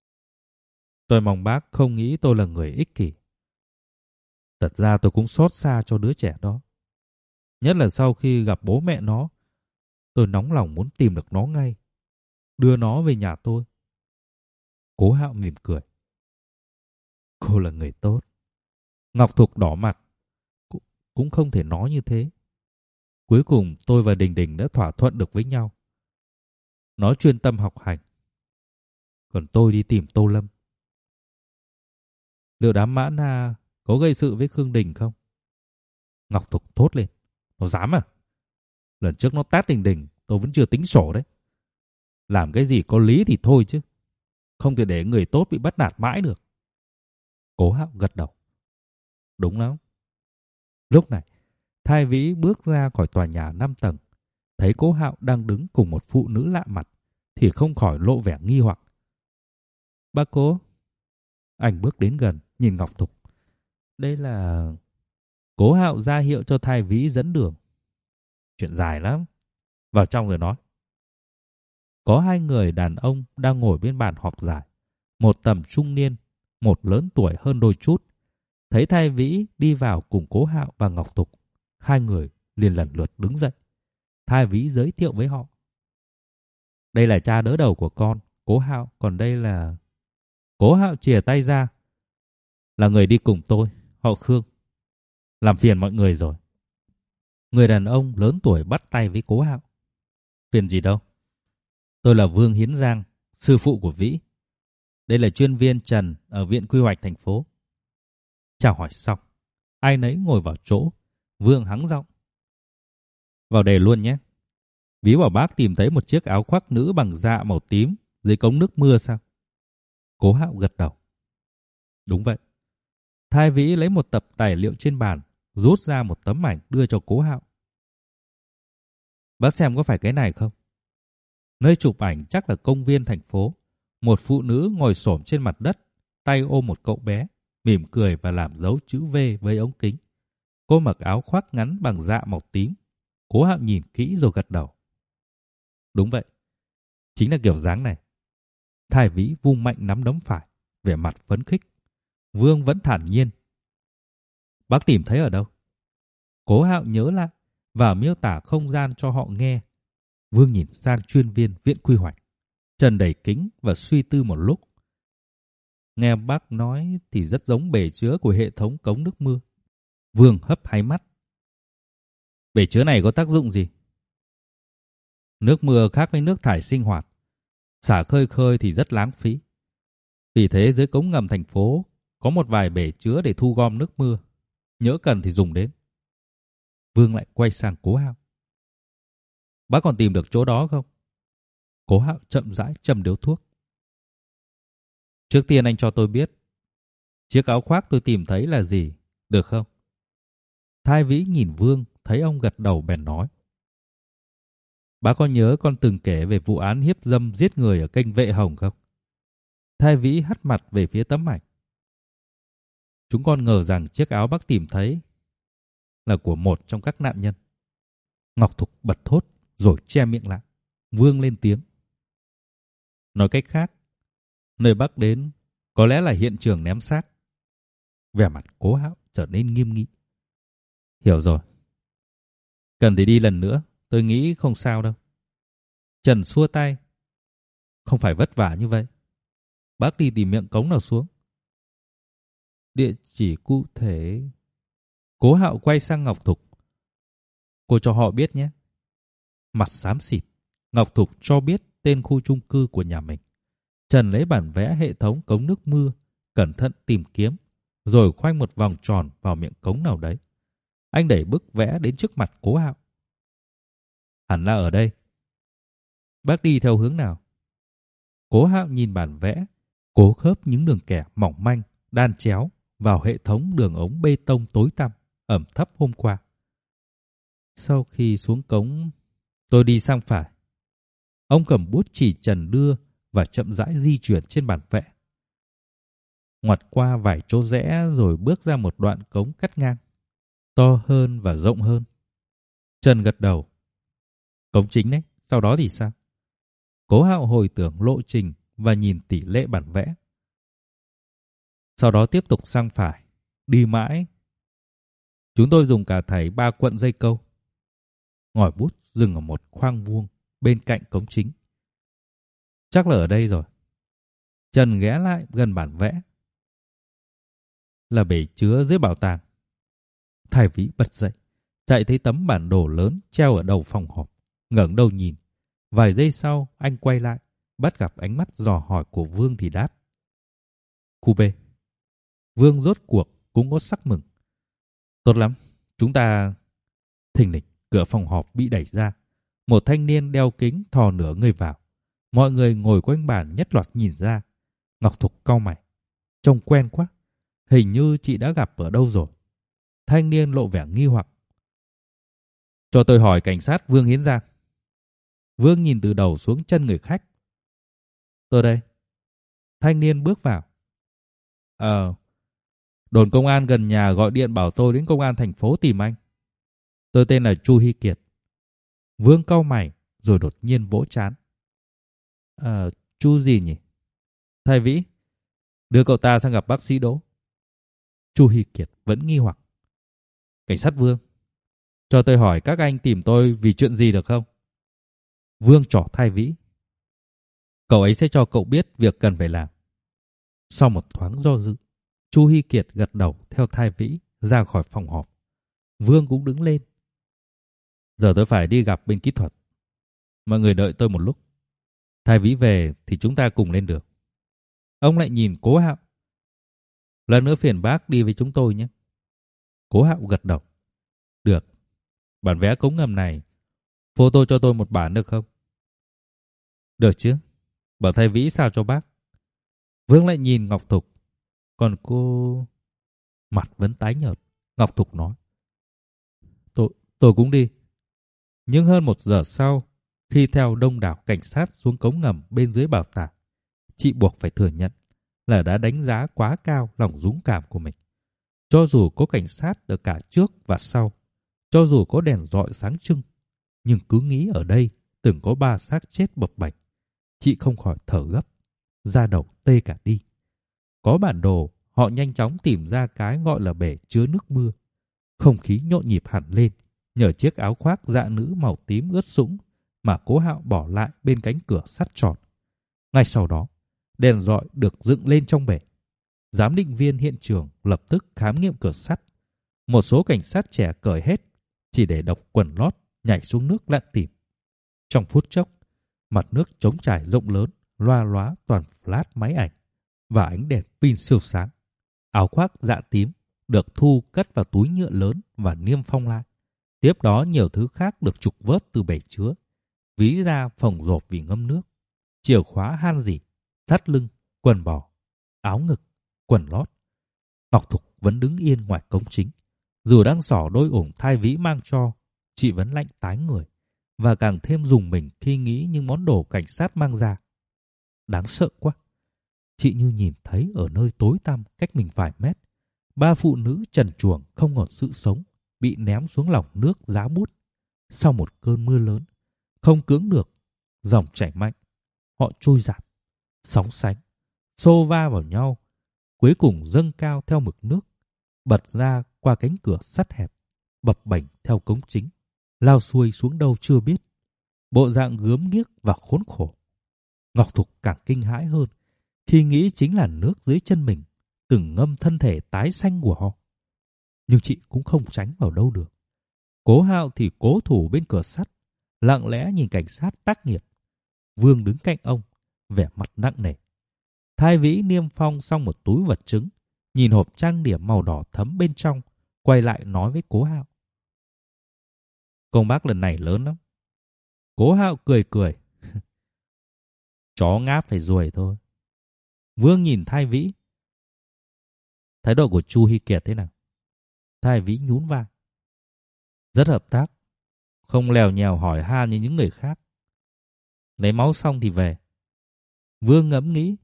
Speaker 1: tôi mong bác không nghĩ tôi là người ích kỷ. Thật ra tôi cũng xót xa cho đứa trẻ đó. Nhất là sau khi gặp bố mẹ nó, tôi nóng lòng muốn tìm được nó ngay, đưa nó về nhà tôi. Cố Hạo mỉm cười. Cô là người tốt. Ngọc Thục đỏ mặt. Cũng, cũng không thể nói như thế. Cuối cùng tôi và Đình Đình đã thỏa thuận được với nhau. Nó chuyên tâm học hành, còn tôi đi tìm Tô Lâm. Liệu đám Mã Na có gây sự với Khương Đình không? Ngọc Thục thốt lên. Nó dám à? Lần trước nó tát Đình Đình, tôi vẫn chưa tính sổ đấy. Làm cái gì có lý thì thôi chứ. Không thể để người tốt bị bắt nạt mãi được. Cố Hạo gật đầu. Đúng lắm. Lúc này, Thái Vĩ bước ra khỏi tòa nhà năm tầng. Thấy Cố Hạo đang đứng cùng một phụ nữ lạ mặt thì không khỏi lộ vẻ nghi hoặc. Bác Cố. Anh bước đến gần, nhìn Ngọc Thục. Đây là... Cố Hạo ra hiệu cho Thái Vĩ dẫn đường. Chuyện dài lắm. Vào trong rồi nói. Có hai người đàn ông đang ngồi bên bàn họp dài. Một tầm trung niên, một lớn tuổi hơn đôi chút. Thấy Thái Vĩ đi vào cùng Cố Hạo và Ngọc Thục, hai người liền lần lượt đứng dậy. Thái Vĩ giới thiệu với họ. Đây là cha đỡ đầu của con, Cố Hạo, còn đây là... Cố Hạo chìa tay ra. Là người đi cùng tôi, họ Khương. Làm phiền mọi người rồi. Người đàn ông lớn tuổi bắt tay với Cố Hạo. Phiền gì đâu. Tôi là Vương Hiến Giang, sư phụ của Vĩ. Đây là chuyên viên Trần ở Viện Quy hoạch thành phố. Chào hỏi xong, ai nấy ngồi vào chỗ. Vương hắng giọng. Vào đề luôn nhé. Vĩ bảo bác tìm thấy một chiếc áo khoác nữ bằng dạ màu tím dưới cống nước mưa sao? Cố Hạo gật đầu. Đúng vậy. Thái Vĩ lấy một tập tài liệu trên bàn, rút ra một tấm ảnh đưa cho Cố Hạo. Bác xem có phải cái này không? Nơi chụp ảnh chắc là công viên thành phố. Một phụ nữ ngồi xổm trên mặt đất, tay ôm một cậu bé, mỉm cười và làm dấu chữ V với ống kính. Cô mặc áo khoác ngắn bằng dạ màu tím. Cố Hạo nhìn kỹ rồi gật đầu. Đúng vậy, chính là kiểu dáng này. Thái Vĩ vung mạnh nắm đấm phải, vẻ mặt phấn khích. Vương vẫn thản nhiên. Bác tìm thấy ở đâu? Cố Hạo nhớ lại và miêu tả không gian cho họ nghe. Vương nhìn sang chuyên viên viện quy hoạch. Trần đẩy kính và suy tư một lúc. Nghe bác nói thì rất giống bể chứa của hệ thống cống nước mưa. Vương hấp háy mắt. Bể chứa này có tác dụng gì? Nước mưa khác với nước thải sinh hoạt. Xả khơi khơi thì rất lãng phí. Vì thế dưới cống ngầm thành phố có một vài bể chứa để thu gom nước mưa. Nhỡ cần thì dùng đến. Vương lại quay sang Cố Hạo. Bác còn tìm được chỗ đó không? Cố Hạo chậm rãi châm điếu thuốc. Trước tiên anh cho tôi biết chiếc áo khoác tôi tìm thấy là gì, được không? Thái Vĩ nhìn Vương, thấy ông gật đầu bèn nói. Bác có nhớ con từng kể về vụ án hiếp dâm giết người ở kênh Vệ Hồng không? Thái Vĩ hất mặt về phía tấm ảnh. Chúng con ngờ rằng chiếc áo bác tìm thấy là của một trong các nạn nhân. Ngọc Thục bật thốt rồi che miệng lại. Vương lên tiếng. Nói cách khác, nơi bác đến có lẽ là hiện trường ném xác. Vẻ mặt Cố Hạo trở nên nghiêm nghị. Hiểu rồi. Cần thì đi lần nữa, tôi nghĩ không sao đâu. Trần xua tay. Không phải vất vả như vậy. Bác đi tìm miệng cống nào xuống. Địa chỉ cụ thể. Cố Hạo quay sang Ngọc Thục. Cô cho họ biết nhé. Mặt xám xịt, Ngọc Thục cho biết tên khu chung cư của nhà mình. Trần lấy bản vẽ hệ thống cống nước mưa, cẩn thận tìm kiếm, rồi khoanh một vòng tròn vào miệng cống nào đấy. Anh đẩy bức vẽ đến trước mặt Cố Hạo. Hẳn là ở đây. Bác đi theo hướng nào? Cố Hạo nhìn bản vẽ, cố khớp những đường kẻ mỏng manh, đan chéo vào hệ thống đường ống bê tông tối tăm, ẩm thấp hôm qua. Sau khi xuống cống, tôi đi sang phải. Ông cầm bút chỉ Trần đưa và chậm rãi di chuyển trên bản vẽ. Ngoặt qua vài chỗ rẽ rồi bước ra một đoạn cống cắt ngang, to hơn và rộng hơn. Trần gật đầu. Cống chính đấy, sau đó thì sao? Cố Hạo hồi tưởng lộ trình và nhìn tỷ lệ bản vẽ. Sau đó tiếp tục sang phải, đi mãi. Chúng tôi dùng cả thảy ba cuộn dây câu. Ngòi bút dừng ở một khoang vuông bên cạnh cống chính. Chắc là ở đây rồi. Trần ghé lại gần bản vẽ. Là bể chứa dưới bảo tàng. Thái Vĩ bật dậy, chạy thấy tấm bản đồ lớn treo ở đầu phòng họp, ngẩng đầu nhìn. Vài giây sau, anh quay lại, bắt gặp ánh mắt dò hỏi của Vương thì đáp. Khu B. Vương rốt cuộc cũng có sắc mừng. Tốt lắm, chúng ta... Thình lình, cửa phòng họp bị đẩy ra. Một thanh niên đeo kính thò nửa người vào. Mọi người ngồi quanh bàn nhất loạt nhìn ra. Ngọc Thục cau mày. Trông quen quá. Hình như chị đã gặp ở đâu rồi. Thanh niên lộ vẻ nghi hoặc. Cho tôi hỏi cảnh sát Vương Hiến Giang. Vương nhìn từ đầu xuống chân người khách. Tôi đây. Thanh niên bước vào. Ờ, đồn công an gần nhà gọi điện bảo tôi đến công an thành phố tìm anh. Tôi tên là Chu Hy Kiệt. Vương cau mày rồi đột nhiên vỗ trán. Ờ, Chu gì nhỉ? Thái Vĩ, đưa cậu ta sang gặp bác sĩ Đỗ. Chu Hy Kiệt vẫn nghi hoặc. Cảnh sát Vương, cho tôi hỏi các anh tìm tôi vì chuyện gì được không? Vương trỏ Thái Vĩ. Cậu ấy sẽ cho cậu biết việc cần phải làm. Sau một thoáng do dự, Chu Hy Kiệt gật đầu theo Thái Vĩ ra khỏi phòng họp. Vương cũng đứng lên. Giờ tôi phải đi gặp bên kỹ thuật. Mọi người đợi tôi một lúc. Thái Vĩ về thì chúng ta cùng lên được. Ông lại nhìn Cố Hạo. Lần nữa phiền bác đi với chúng tôi nhé. Cố Hạo gật đầu. Được. Bản vẽ cống ngầm này, photo cho tôi một bản được không? Được chứ. Bảo Thái Vĩ sao cho bác. Vương lại nhìn Ngọc Thục. Còn cô... Mặt vẫn tái nhợt. Ngọc Thục nói. Tôi, tôi cũng đi. Nhưng hơn một giờ sau, khi theo đông đảo cảnh sát xuống cống ngầm bên dưới bảo tàng, chị buộc phải thừa nhận là đã đánh giá quá cao lòng dũng cảm của mình. Cho dù có cảnh sát ở cả trước và sau, cho dù có đèn rọi sáng trưng, nhưng cứ nghĩ ở đây từng có ba xác chết bập bạch, chị không khỏi thở gấp, da đầu tê cả đi. Có bản đồ, họ nhanh chóng tìm ra cái gọi là bể chứa nước mưa. Không khí nhộn nhịp hẳn lên nhờ chiếc áo khoác dạ nữ màu tím ướt sũng mà Cố Hạo bỏ lại bên cánh cửa sắt tròn. Ngay sau đó, đèn rọi được dựng lên trong bể. Giám định viên hiện trường lập tức khám nghiệm cửa sắt. Một số cảnh sát trẻ cởi hết, chỉ để đọc quần lót nhảy xuống nước lặn tìm. Trong phút chốc, mặt nước trống trải rộng lớn, loa lóa toàn flash máy ảnh và ánh đèn pin siêu sáng. Áo khoác dạ tím được thu cất vào túi nhựa lớn và niêm phong lại. Tiếp đó nhiều thứ khác được trục vớt từ bể chứa, ví da phồng rộp vì ngâm nước, chìa khóa han rỉ, thắt lưng, quần bò, áo ngực, quần lót. Ngọc Thục vẫn đứng yên ngoài cống chính. Dù đang xỏ đôi ủng thai vĩ mang cho, chị vẫn lạnh tái người và càng thêm rùng mình khi nghĩ những món đồ cảnh sát mang ra. Đáng sợ quá. Chị như nhìn thấy ở nơi tối tăm cách mình vài mét, ba phụ nữ trần truồng không còn sự sống, bị ném xuống lòng nước giá bút. Sau một cơn mưa lớn, không cưỡng được, dòng chảy mạnh, họ trôi dạt, sóng sánh, xô va vào nhau, cuối cùng dâng cao theo mực nước, bật ra qua cánh cửa sắt hẹp, bập bềnh theo cống chính, lao xuôi xuống đâu chưa biết. Bộ dạng gớm ghiếc và khốn khổ. Ngọc Thục càng kinh hãi hơn khi nghĩ chính là nước dưới chân mình từng ngâm thân thể tái xanh của họ. Nhưng chị cũng không tránh vào đâu được. Cố Hạo thì cố thủ bên cửa sắt, lặng lẽ nhìn cảnh sát tác nghiệp. Vương đứng cạnh ông, vẻ mặt nặng nề. Thái Vĩ niêm phong xong một túi vật chứng, nhìn hộp trang điểm màu đỏ thẫm bên trong, quay lại nói với Cố Hạo: "Công bác lần này lớn lắm." Cố Hạo cười cười. "Chó ngáp phải ruồi thôi." Vương nhìn Thái Vĩ. "Thái độ của Chu Hy Kiệt thế nào?" Thái Vĩ nhún vai. "Rất hợp tác, không lèo nhèo hỏi han như những người khác. Lấy máu xong thì về." Vương ngẫm nghĩ.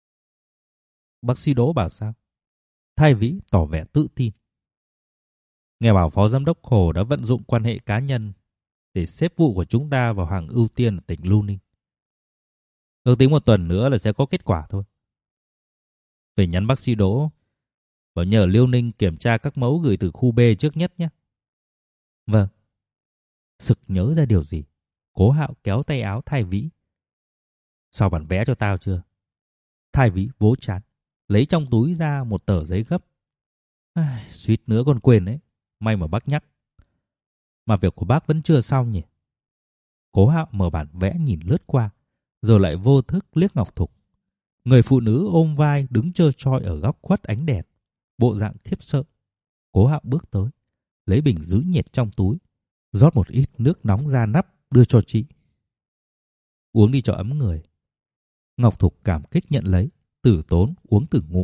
Speaker 1: "Bác sĩ Đỗ bảo sao?" Thái Vĩ tỏ vẻ tự tin. "Nghe bảo Phó Giám đốc Hồ đã vận dụng quan hệ cá nhân để xếp vụ của chúng ta vào hàng ưu tiên ở tỉnh Lưu Ninh. Ước tính một tuần nữa là sẽ có kết quả thôi. Phải nhắn bác sĩ Đỗ bảo nhờ Liêu Ninh kiểm tra các mẫu gửi từ khu B trước nhất nhé." "Vâng." Sực nhớ ra điều gì, Cố Hạo kéo tay áo Thái Vĩ. "Sao bản vẽ cho tao chưa?" Thái Vĩ vỗ trán, lấy trong túi ra một tờ giấy gấp. Ai, suýt nữa còn quên đấy. May mà bác nhắc. "Mà việc của bác vẫn chưa xong nhỉ?" Cố Hạo mở bản vẽ nhìn lướt qua, rồi lại vô thức liếc Ngọc Thục. Người phụ nữ ôm vai đứng trơ trọi ở góc khuất ánh đèn, bộ dạng khiếp sợ. Cố Hạo bước tới, lấy bình giữ nhiệt trong túi, rót một ít nước nóng ra nắp đưa cho chị. "Uống đi cho ấm người." Ngọc Thục cảm kích nhận lấy, tử tốn uống từng ngụm.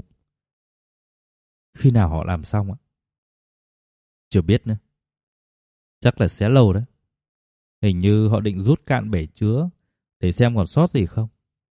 Speaker 1: "Khi nào họ làm xong ạ?" "Chưa biết nữa. Chắc là sẽ lâu đấy. Hình như họ định rút cạn bể chứa để xem còn sót gì không."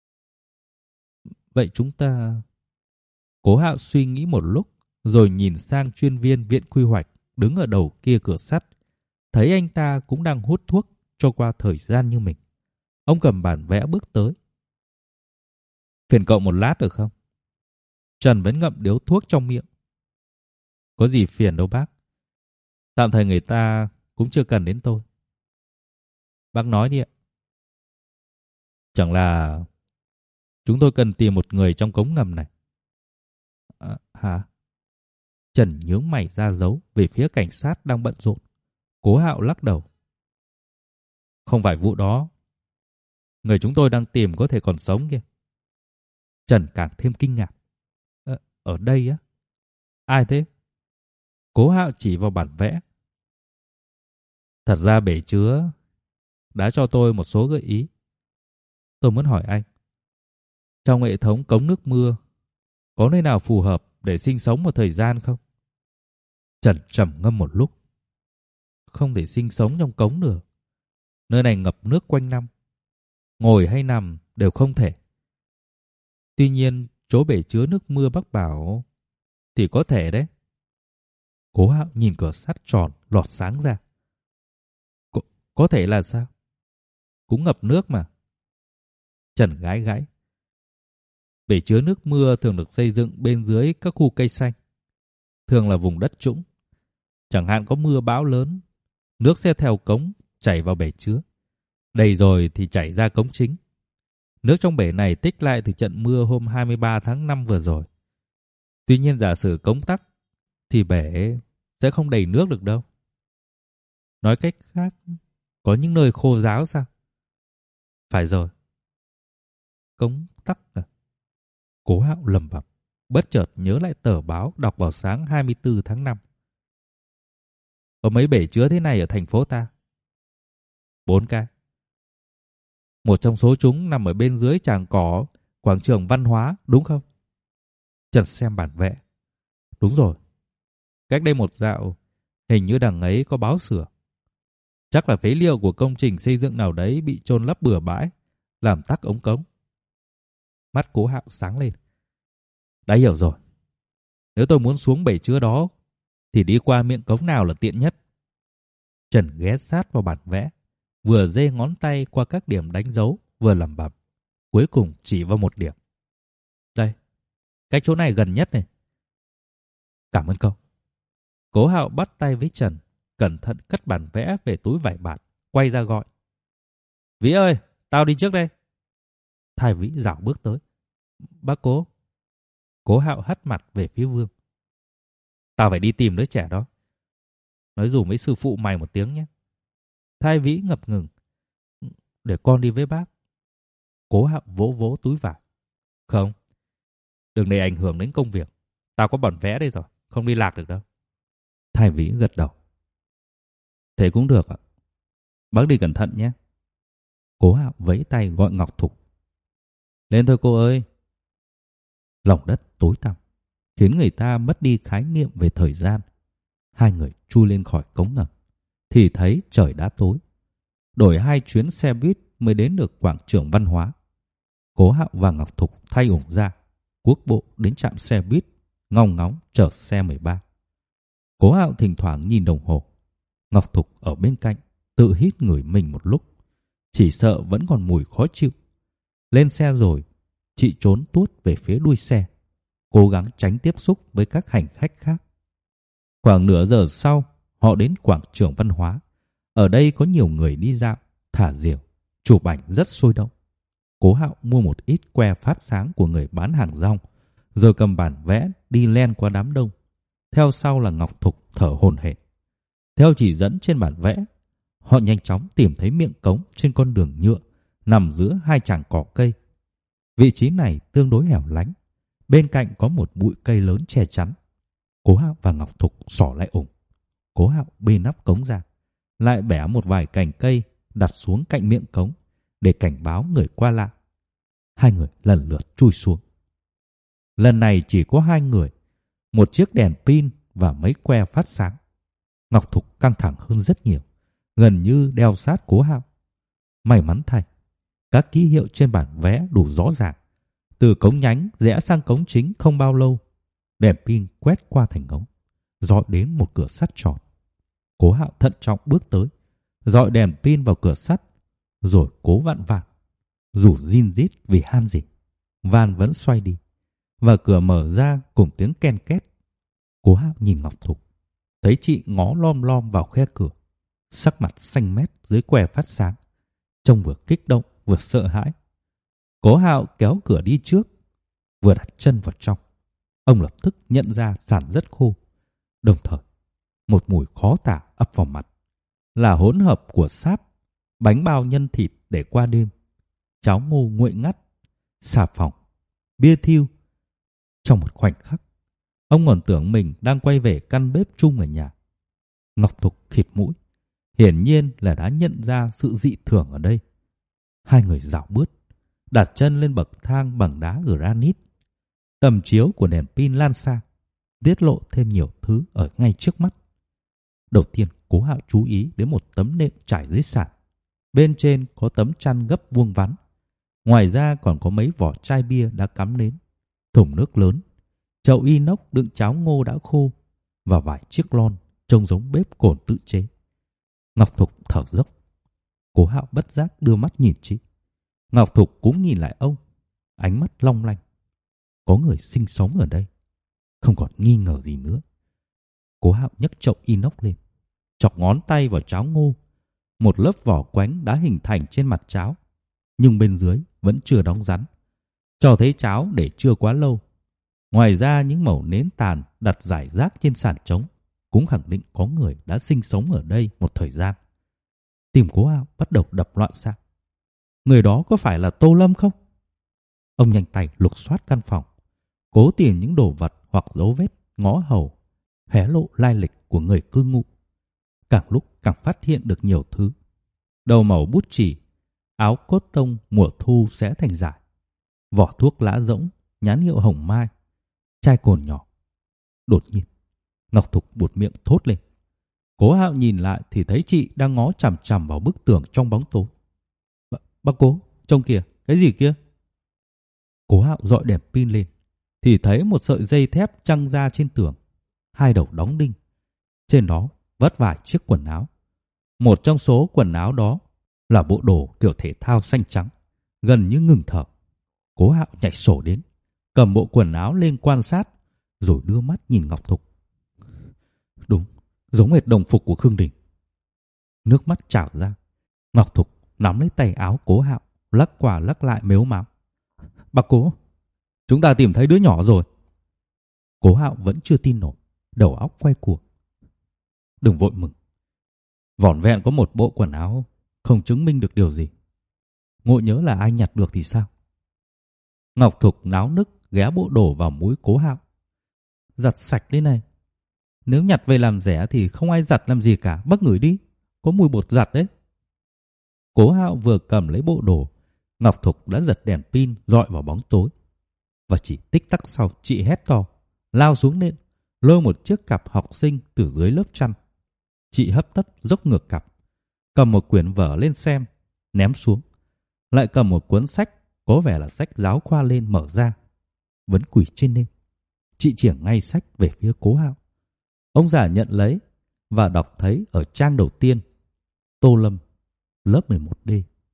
Speaker 1: "Vậy chúng ta..." Cố Hạo suy nghĩ một lúc, rồi nhìn sang chuyên viên viện quy hoạch đứng ở đầu kia cửa sắt. Thấy anh ta cũng đang hút thuốc cho qua thời gian như mình. Ông cầm bản vẽ bước tới. "Phiền cậu một lát được không?" Trần vẫn ngậm điếu thuốc trong miệng. "Có gì phiền đâu bác. Tạm thời người ta cũng chưa cần đến tôi." "Bác nói đi ạ." "Chẳng là chúng tôi cần tìm một người trong cống ngầm này." À, hả?" Trần nhướng mày ra dấu về phía cảnh sát đang bận rộn. Cố Hạo lắc đầu. "Không phải vụ đó. Người chúng tôi đang tìm có thể còn sống kia." Trần càng thêm kinh ngạc. "Ờ, ở đây á? Ai thế?" Cố Hạo chỉ vào bản vẽ. "Thật ra bể chứa đã cho tôi một số gợi ý. Tôi muốn hỏi anh, trong hệ thống cống nước mưa có nơi nào phù hợp để sinh sống một thời gian không?" Trần trầm ngâm một lúc. "Không thể sinh sống trong cống được. Nơi này ngập nước quanh năm, ngồi hay nằm đều không thể. Tuy nhiên, chỗ bể chứa nước mưa bác bảo thì có thể đấy. Cố Hạo nhìn cửa sắt tròn lọt sáng ra. Có, có thể là sao? Cũng ngập nước mà. Trần gái gái. Bể chứa nước mưa thường được xây dựng bên dưới các khu cây xanh. Thường là vùng đất trũng. Chẳng hạn có mưa bão lớn, nước sẽ theo cống chảy vào bể chứa. Đầy rồi thì chảy ra cống chính. Nước trong bể này tích lại từ trận mưa hôm hai mươi ba tháng năm vừa rồi. Tuy nhiên giả sử cống tắc thì bể sẽ không đầy nước được đâu. Nói cách khác, có những nơi khô ráo sao? Phải rồi. Cống tắc à? Cố Hạo lẩm bẩm, bất chợt nhớ lại tờ báo đọc vào sáng hai mươi tư tháng năm. Có mấy bể chứa thế này ở thành phố ta? Bốn cái. Một trong số chúng nằm ở bên dưới tràng cỏ quảng trường văn hóa, đúng không? Trần xem bản vẽ. Đúng rồi. Cách đây một dạo, hình như đằng ấy có báo sửa. Chắc là phế liệu của công trình xây dựng nào đấy bị chôn lấp bừa bãi, làm tắc ống cống. Mắt Cố Hạo sáng lên. Đã hiểu rồi. Nếu tôi muốn xuống bể chứa đó, thì đi qua miệng cống nào là tiện nhất? Trần ghé sát vào bản vẽ, vừa giơ ngón tay qua các điểm đánh dấu, vừa lẩm bẩm. Cuối cùng chỉ vào một điểm. Đây, cái chỗ này gần nhất này. Cảm ơn cậu. Cố Hạo bắt tay với Trần, cẩn thận cất bản vẽ về túi vải bạt, quay ra gọi. Vĩ ơi, tao đi trước đây. Thái Vĩ rảo bước tới. Bác Cố. Cố Hạo hất mặt về phía Vương. Tao phải đi tìm đứa trẻ đó. Nói dùm với sư phụ mày một tiếng nhé. Thái Vĩ ngập ngừng. Để con đi với bác. Cố Hạo vỗ vỗ túi vải. Không, đừng để ảnh hưởng đến công việc. Tao có bản vẽ đây rồi, không đi lạc được đâu. Thái Vĩ gật đầu. Thế cũng được ạ. Bác đi cẩn thận nhé. Cố Hạo vẫy tay gọi Ngọc Thục. Lên thôi cô ơi. Lòng đất tối tăm, khiến người ta mất đi khái niệm về thời gian. Hai người chui lên khỏi cống ngầm, thì thấy trời đã tối. Đổi hai chuyến xe buýt mới đến được quảng trường văn hóa. Cố Hạo và Ngọc Thục thay ủng ra, cuốc bộ đến trạm xe buýt, ngóng ngóng chờ xe mười ba. Cố Hạo thỉnh thoảng nhìn đồng hồ. Ngọc Thục ở bên cạnh, tự hít ngửi mình một lúc. Chỉ sợ vẫn còn mùi khó chịu. Lên xe rồi, chị trốn tuốt về phía đuôi xe, cố gắng tránh tiếp xúc với các hành khách khác. Khoảng nửa giờ sau, họ đến quảng trường văn hóa. Ở đây có nhiều người đi dạo, thả diều, chụp ảnh rất sôi động. Cố Hạo mua một ít que phát sáng của người bán hàng rong, rồi cầm bản vẽ đi len qua đám đông. Theo sau là Ngọc Thục thở hổn hển. Theo chỉ dẫn trên bản vẽ, họ nhanh chóng tìm thấy miệng cống trên con đường nhựa nằm giữa hai chảng cỏ cây. Vị trí này tương đối hẻo lánh, bên cạnh có một bụi cây lớn che chắn. Cố Hạo và Ngọc Thục xỏ lại ủng. Cố Hạo bê nắp cống ra, lại bẻ một vài cành cây đặt xuống cạnh miệng cống để cảnh báo người qua lại. Hai người lần lượt chui xuống. Lần này chỉ có hai người, một chiếc đèn pin và mấy que phát sáng. Ngọc Thục căng thẳng hơn rất nhiều, gần như đeo sát Cố Hạo. May mắn thay, các ký hiệu trên bản vẽ đủ rõ ràng. Từ cống nhánh rẽ sang cống chính không bao lâu, đèn pin quét qua thành ống, dọi đến một cửa sắt tròn. Cố Hạo thận trọng bước tới, dọi đèn pin vào cửa sắt, rồi cố vặn van, rủ rin rít vì han gì. Van vẫn xoay đi, và cửa mở ra cùng tiếng ken két. Cố Hạo nhìn Ngọc Thục, thấy chị ngó lom lom vào khe cửa, sắc mặt xanh mét dưới que phát sáng, trông vừa kích động vừa sợ hãi. Cố Hạo kéo cửa đi trước, vừa đặt chân vào trong, ông lập tức nhận ra sàn rất khô. Đồng thời, một mùi khó tả ập vào mặt, là hỗn hợp của sáp, bánh bao nhân thịt để qua đêm, cháo ngô nguội ngắt, xà phòng, bia thiêu. Trong một khoảnh khắc, ông còn tưởng mình đang quay về căn bếp chung ở nhà. Ngọc Thục khịt mũi, hiển nhiên là đã nhận ra sự dị thường ở đây. Hai người dạo bước, đặt chân lên bậc thang bằng đá granite. Tầm chiếu của đèn pin lan xa, tiết lộ thêm nhiều thứ ở ngay trước mắt. Đầu tiên, Cố Hạo chú ý đến một tấm nệm trải dưới sàn. Bên trên có tấm chăn gấp vuông vắn. Ngoài ra còn có mấy vỏ chai bia đã cắm nến, thùng nước lớn, chậu inox đựng cháo ngô đã khô và vài chiếc lon trông giống bếp cồn tự chế. Ngọc Thục thở dốc. Cố Hạo bất giác đưa mắt nhìn chị. Ngọc Thục cũng nhìn lại ông, ánh mắt long lanh. Có người sinh sống ở đây, không còn nghi ngờ gì nữa. Cố Hạo nhấc chậu inox lên, chọc ngón tay vào cháo ngô. Một lớp vỏ quánh đã hình thành trên mặt cháo, nhưng bên dưới vẫn chưa đóng rắn, cho thấy cháo để chưa quá lâu. Ngoài ra những mẩu nến tàn đặt rải rác trên sàn trống cũng khẳng định có người đã sinh sống ở đây một thời gian. Tim Cố Hạo bắt đầu đập loạn xạ. Người đó có phải là Tô Lâm không? Ông nhanh tay lục soát căn phòng, cố tìm những đồ vật hoặc dấu vết ngó hầu hé lộ lai lịch của người cư ngụ. Càng lúc càng phát hiện được nhiều thứ. Đầu mẩu bút chì, áo cốt tông mùa thu sẽ thành giải, vỏ thuốc lá rỗng nhãn hiệu Hồng Mai, chai cồn nhỏ. Đột nhiên Ngọc Thục buột miệng thốt lên. Cố Hạo nhìn lại thì thấy chị đang ngó chằm chằm vào bức tường trong bóng tối. B- Bác Cố, trông kìa, cái gì kia? Cố Hạo dọi đèn pin lên thì thấy một sợi dây thép trăng ra trên tường, hai đầu đóng đinh. Trên đó vất vài chiếc quần áo. Một trong số quần áo đó là bộ đồ kiểu thể thao xanh trắng, gần như ngừng thở. Cố Hạo nhảy sổ đến, cầm bộ quần áo lên quan sát, rồi đưa mắt nhìn Ngọc Thục. Đúng, giống hệt đồng phục của Khương Đình. Nước mắt trào ra. Ngọc Thục nắm lấy tay áo Cố Hạo, lắc qua lắc lại mếu máo. Bác Cố, chúng ta tìm thấy đứa nhỏ rồi. Cố Hạo vẫn chưa tin nổi, đầu óc quay cuồng. Đừng vội mừng. Vỏn vẹn có một bộ quần áo không chứng minh được điều gì. Ngộ nhớ là ai nhặt được thì sao? Ngọc Thục náo nức ghé bộ đồ vào mũi Cố Hạo. Giặt sạch đấy này. Nếu nhặt về làm rẻ thì không ai giặt làm gì cả. Bác ngửi đi, có mùi bột giặt đấy. Cố Hạo vừa cầm lấy bộ đồ, Ngọc Thục đã giật đèn pin dọi vào bóng tối. Và chỉ tích tắc sau, chị hét to, lao xuống nệm, lôi một chiếc cặp học sinh từ dưới lớp chăn. Chị hấp tấp dốc ngược cặp, cầm một quyển vở lên xem, ném xuống. Lại cầm một cuốn sách, có vẻ là sách giáo khoa lên mở ra. Vẫn quỳ trên nệm. Chị chĩa ngay sách về phía Cố Hạo. Ông già nhận lấy và đọc thấy ở trang đầu tiên: Tô Lâm, lớp mười một D.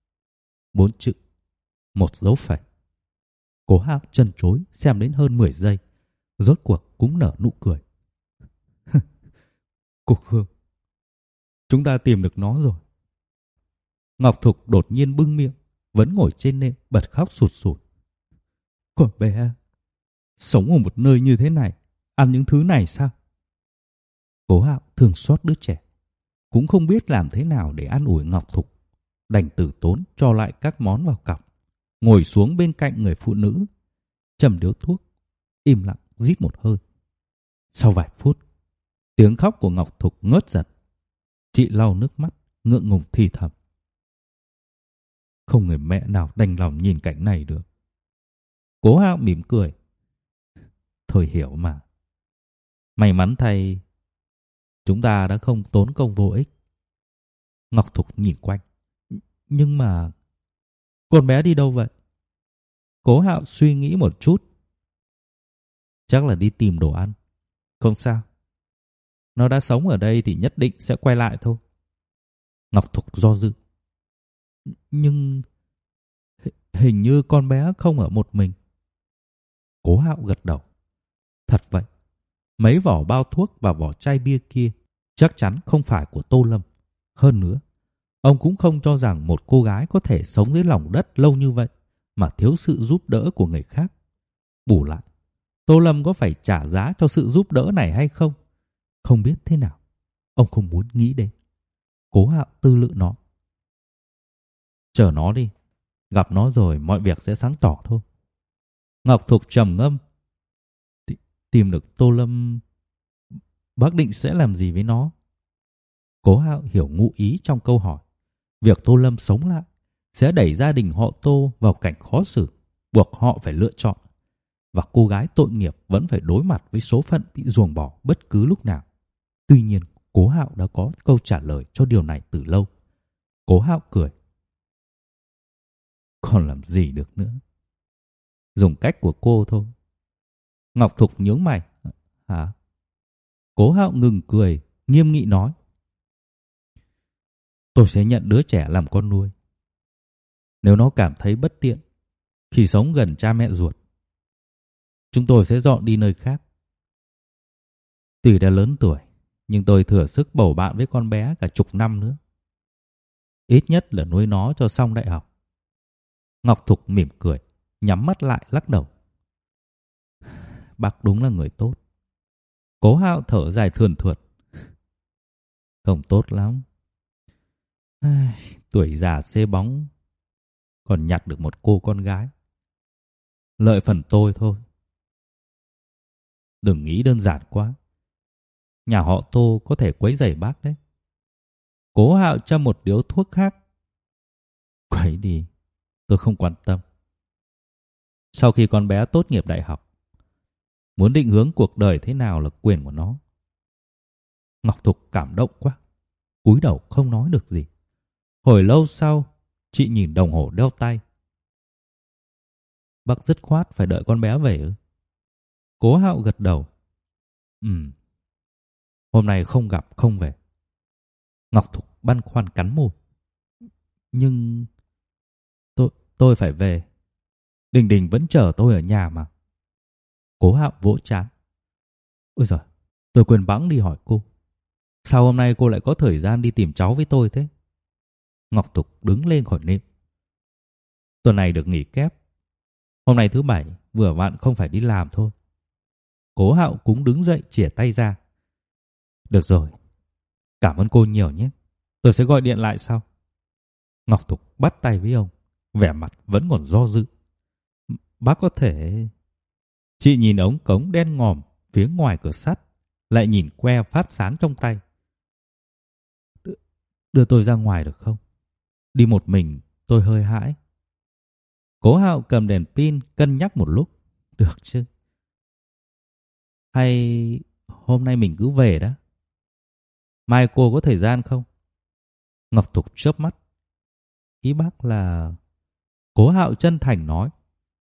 Speaker 1: Bốn chữ, một dấu phẩy. Cố Hạo chân chối xem đến hơn mười giây, rốt cuộc cũng nở nụ cười. Cô Khương, chúng ta tìm được nó rồi. Ngọc Thục đột nhiên bưng miệng, vẫn ngồi trên nệm bật khóc sụt sùi. Con bé, sống ở một nơi như thế này, ăn những thứ này sao? Cố Hạo thương xót đứa trẻ, cũng không biết làm thế nào để an ủi Ngọc Thục, đành từ tốn cho lại các món vào cặp, ngồi xuống bên cạnh người phụ nữ, châm điếu thuốc, im lặng rít một hơi. Sau vài phút, tiếng khóc của Ngọc Thục ngớt dần. Chị lau nước mắt, ngượng ngùng thì thầm. Không người mẹ nào đành lòng nhìn cảnh này được. Cố Hạo mỉm cười. Thôi hiểu mà. May mắn thay, chúng ta đã không tốn công vô ích. Ngọc Thục nhìn quanh. Nhưng mà con bé đi đâu vậy? Cố Hạo suy nghĩ một chút. Chắc là đi tìm đồ ăn. Không sao, nó đã sống ở đây thì nhất định sẽ quay lại thôi. Ngọc Thục do dự. Nhưng hình như con bé không ở một mình. Cố Hạo gật đầu. Thật vậy, mấy vỏ bao thuốc và vỏ chai bia kia chắc chắn không phải của Tô Lâm. Hơn nữa, ông cũng không cho rằng một cô gái có thể sống dưới lòng đất lâu như vậy mà thiếu sự giúp đỡ của người khác. Bù lại, Tô Lâm có phải trả giá cho sự giúp đỡ này hay không? Không biết thế nào, ông không muốn nghĩ đến. Cố Hạo tư lự nó. Chờ nó đi, gặp nó rồi mọi việc sẽ sáng tỏ thôi. Ngọc Thục trầm ngâm. Tìm được Tô Lâm, bác định sẽ làm gì với nó? Cố Hạo hiểu ngụ ý trong câu hỏi. Việc Tô Lâm sống lại sẽ đẩy gia đình họ Tô vào cảnh khó xử, buộc họ phải lựa chọn. Và cô gái tội nghiệp vẫn phải đối mặt với số phận bị ruồng bỏ bất cứ lúc nào. Tuy nhiên, Cố Hạo đã có câu trả lời cho điều này từ lâu. Cố Hạo cười, Còn làm gì được nữa. Dùng cách của cô thôi. Ngọc Thục nhướng mày. Hả? Cố Hạo ngừng cười, nghiêm nghị nói. Tôi sẽ nhận đứa trẻ làm con nuôi. Nếu nó cảm thấy bất tiện khi sống gần cha mẹ ruột, chúng tôi sẽ dọn đi nơi khác. Tuy đã lớn tuổi, nhưng tôi thừa sức bầu bạn với con bé cả chục năm nữa. Ít nhất là nuôi nó cho xong đại học. Ngọc Thục mỉm cười, nhắm mắt lại lắc đầu. Bác đúng là người tốt. Cố Hạo thở dài thườn thượt. Không tốt lắm. Ai, tuổi già xê bóng, còn nhặt được một cô con gái. Lợi phần tôi thôi. Đừng nghĩ đơn giản quá. Nhà họ Tô có thể quấy rầy bác đấy. Cố Hạo châm một điếu thuốc khác. Quấy đi, tôi không quan tâm. Sau khi con bé tốt nghiệp đại học, muốn định hướng cuộc đời thế nào là quyền của nó. Ngọc Thục cảm động quá, cúi đầu không nói được gì. Hồi lâu sau, chị nhìn đồng hồ đeo tay. Bác dứt khoát phải đợi con bé về ư? Cố Hạo gật đầu. Ừ, hôm nay không gặp không về. Ngọc Thục băn khoăn cắn môi. Nhưng tôi tôi phải về. Đình Đình vẫn chờ tôi ở nhà mà. Cố Hạo vỗ trán. Ôi giời, tôi quên bẵng đi hỏi cô. Sao hôm nay cô lại có thời gian đi tìm cháu với tôi thế? Ngọc Thục đứng lên khỏi nệm. Tuần này được nghỉ kép. Hôm nay thứ bảy, vừa vặn không phải đi làm thôi. Cố Hạo cũng đứng dậy chìa tay ra. Được rồi, cảm ơn cô nhiều nhé. Tôi sẽ gọi điện lại sau. Ngọc Thục bắt tay với ông, vẻ mặt vẫn còn do dự. Bác có thể... Chị nhìn ống cống đen ngòm phía ngoài cửa sắt, lại nhìn que phát sáng trong tay. Đưa, đưa tôi ra ngoài được không? Đi một mình tôi hơi hãi. Cố Hạo cầm đèn pin cân nhắc một lúc. Được chứ? Hay hôm nay mình cứ về đã? Mai cô có thời gian không? Ngọc Thục chớp mắt. Ý bác là... Cố Hạo chân thành nói.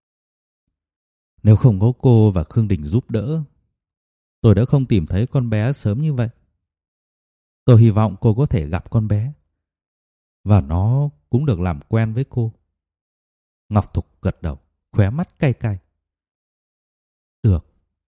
Speaker 1: Nếu không có cô và Khương Đình giúp đỡ, tôi đã không tìm thấy con bé sớm như vậy. Tôi hy vọng cô có thể gặp con bé, và nó cũng được làm quen với cô. Ngọc Thục gật đầu, khóe mắt cay cay. Được.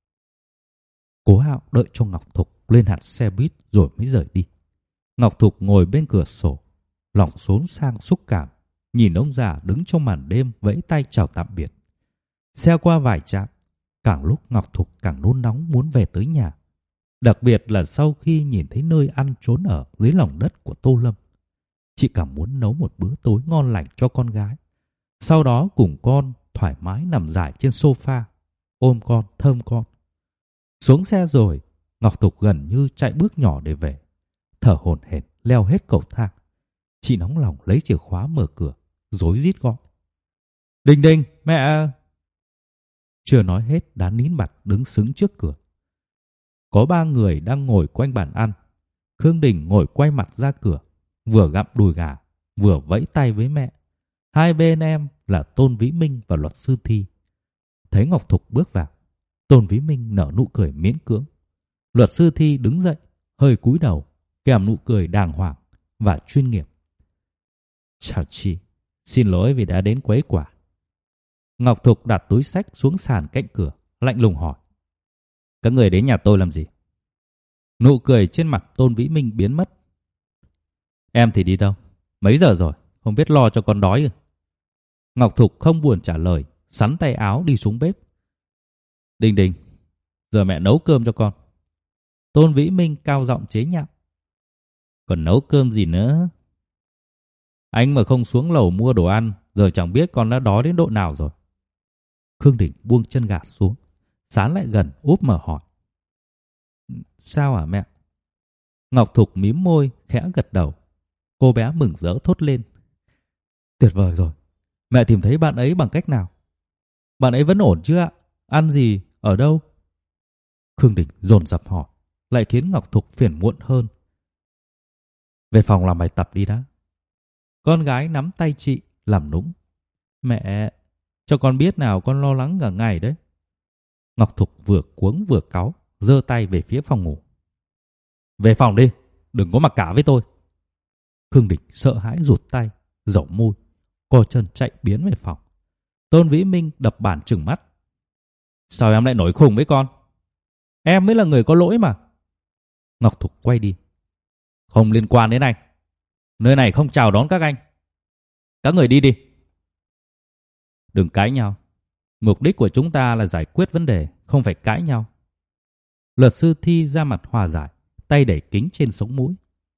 Speaker 1: Cố Hạo đợi cho Ngọc Thục lên hẳn xe buýt rồi mới rời đi. Ngọc Thục ngồi bên cửa sổ, lòng xốn sang xúc cảm, nhìn ông già đứng trong màn đêm vẫy tay chào tạm biệt. Xe qua vài trạm, càng lúc Ngọc Thục càng nôn nóng muốn về tới nhà. Đặc biệt là sau khi nhìn thấy nơi ăn trốn ở dưới lòng đất của Tô Lâm. Chị càng muốn nấu một bữa tối ngon lành cho con gái. Sau đó cùng con thoải mái nằm dài trên sofa, ôm con, thơm con. Xuống xe rồi, Ngọc Thục gần như chạy bước nhỏ để về. Thở hổn hển leo hết cầu thang. Chị nóng lòng lấy chìa khóa mở cửa, rối rít gọi. Đình Đình, mẹ... Chưa nói hết đã nín bặt đứng sững trước cửa. Có ba người đang ngồi quanh bàn ăn. Khương Đình ngồi quay mặt ra cửa, vừa gặm đùi gà, vừa vẫy tay với mẹ. Hai bên em là Tôn Vĩ Minh và luật sư Thi. Thấy Ngọc Thục bước vào, Tôn Vĩ Minh nở nụ cười miễn cưỡng. Luật sư Thi đứng dậy, hơi cúi đầu, kèm nụ cười đàng hoàng và chuyên nghiệp. Chào chị, xin lỗi vì đã đến quấy quả. Ngọc Thục đặt túi xách xuống sàn cạnh cửa, lạnh lùng hỏi. Các người đến nhà tôi làm gì? Nụ cười trên mặt Tôn Vĩ Minh biến mất. Em thì đi đâu? Mấy giờ rồi? Không biết lo cho con đói. Ngọc Thục không buồn trả lời, sắn tay áo đi xuống bếp. Đình Đình, giờ mẹ nấu cơm cho con. Tôn Vĩ Minh cao giọng chế nhạo. Còn nấu cơm gì nữa? Anh mà không xuống lầu mua đồ ăn, giờ chẳng biết con đã đói đến độ nào rồi. Khương Đình buông chân gà xuống, sán lại gần úp mở hỏi. Sao hả mẹ? Ngọc Thục mím môi, khẽ gật đầu. Cô bé mừng rỡ thốt lên. Tuyệt vời rồi, mẹ tìm thấy bạn ấy bằng cách nào? Bạn ấy vẫn ổn chứ ạ? Ăn gì? Ở đâu? Khương Đình dồn dập hỏi, lại khiến Ngọc Thục phiền muộn hơn. Về phòng làm bài tập đi đã. Con gái nắm tay chị, làm nũng. Mẹ, cho con biết nào, con lo lắng cả ngày đấy. Ngọc Thục vừa cuống vừa cáu, giơ tay về phía phòng ngủ. Về phòng đi, đừng có mặc cả với tôi. Khương Địch sợ hãi rụt tay, dẩu môi, co chân chạy biến về phòng. Tôn Vĩ Minh đập bàn trừng mắt. Sao em lại nổi khùng với con? Em mới là người có lỗi mà. Ngọc Thục quay đi. Không liên quan đến anh. Nơi này không chào đón các anh. Các người đi đi. Đừng cãi nhau. Mục đích của chúng ta là giải quyết vấn đề, không phải cãi nhau. Luật sư Thi ra mặt hòa giải, tay đẩy kính trên sống mũi.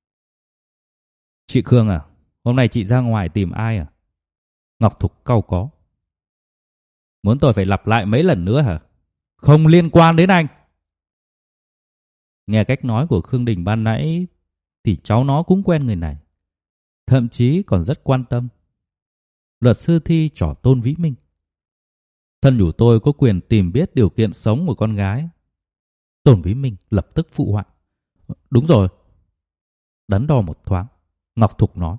Speaker 1: Chị Khương à, hôm nay chị ra ngoài tìm ai à? Ngọc Thục cau có. Muốn tôi phải lặp lại mấy lần nữa hả? Không liên quan đến anh. Nghe cách nói của Khương Đình ban nãy thì cháu nó cũng quen người này. Thậm chí còn rất quan tâm. Luật sư Thi trỏ Tôn Vĩ Minh. Thân chủ tôi có quyền tìm biết điều kiện sống của con gái. Tôn Vĩ Minh lập tức phụ họa. Đúng rồi. Đắn đo một thoáng, Ngọc Thục nói.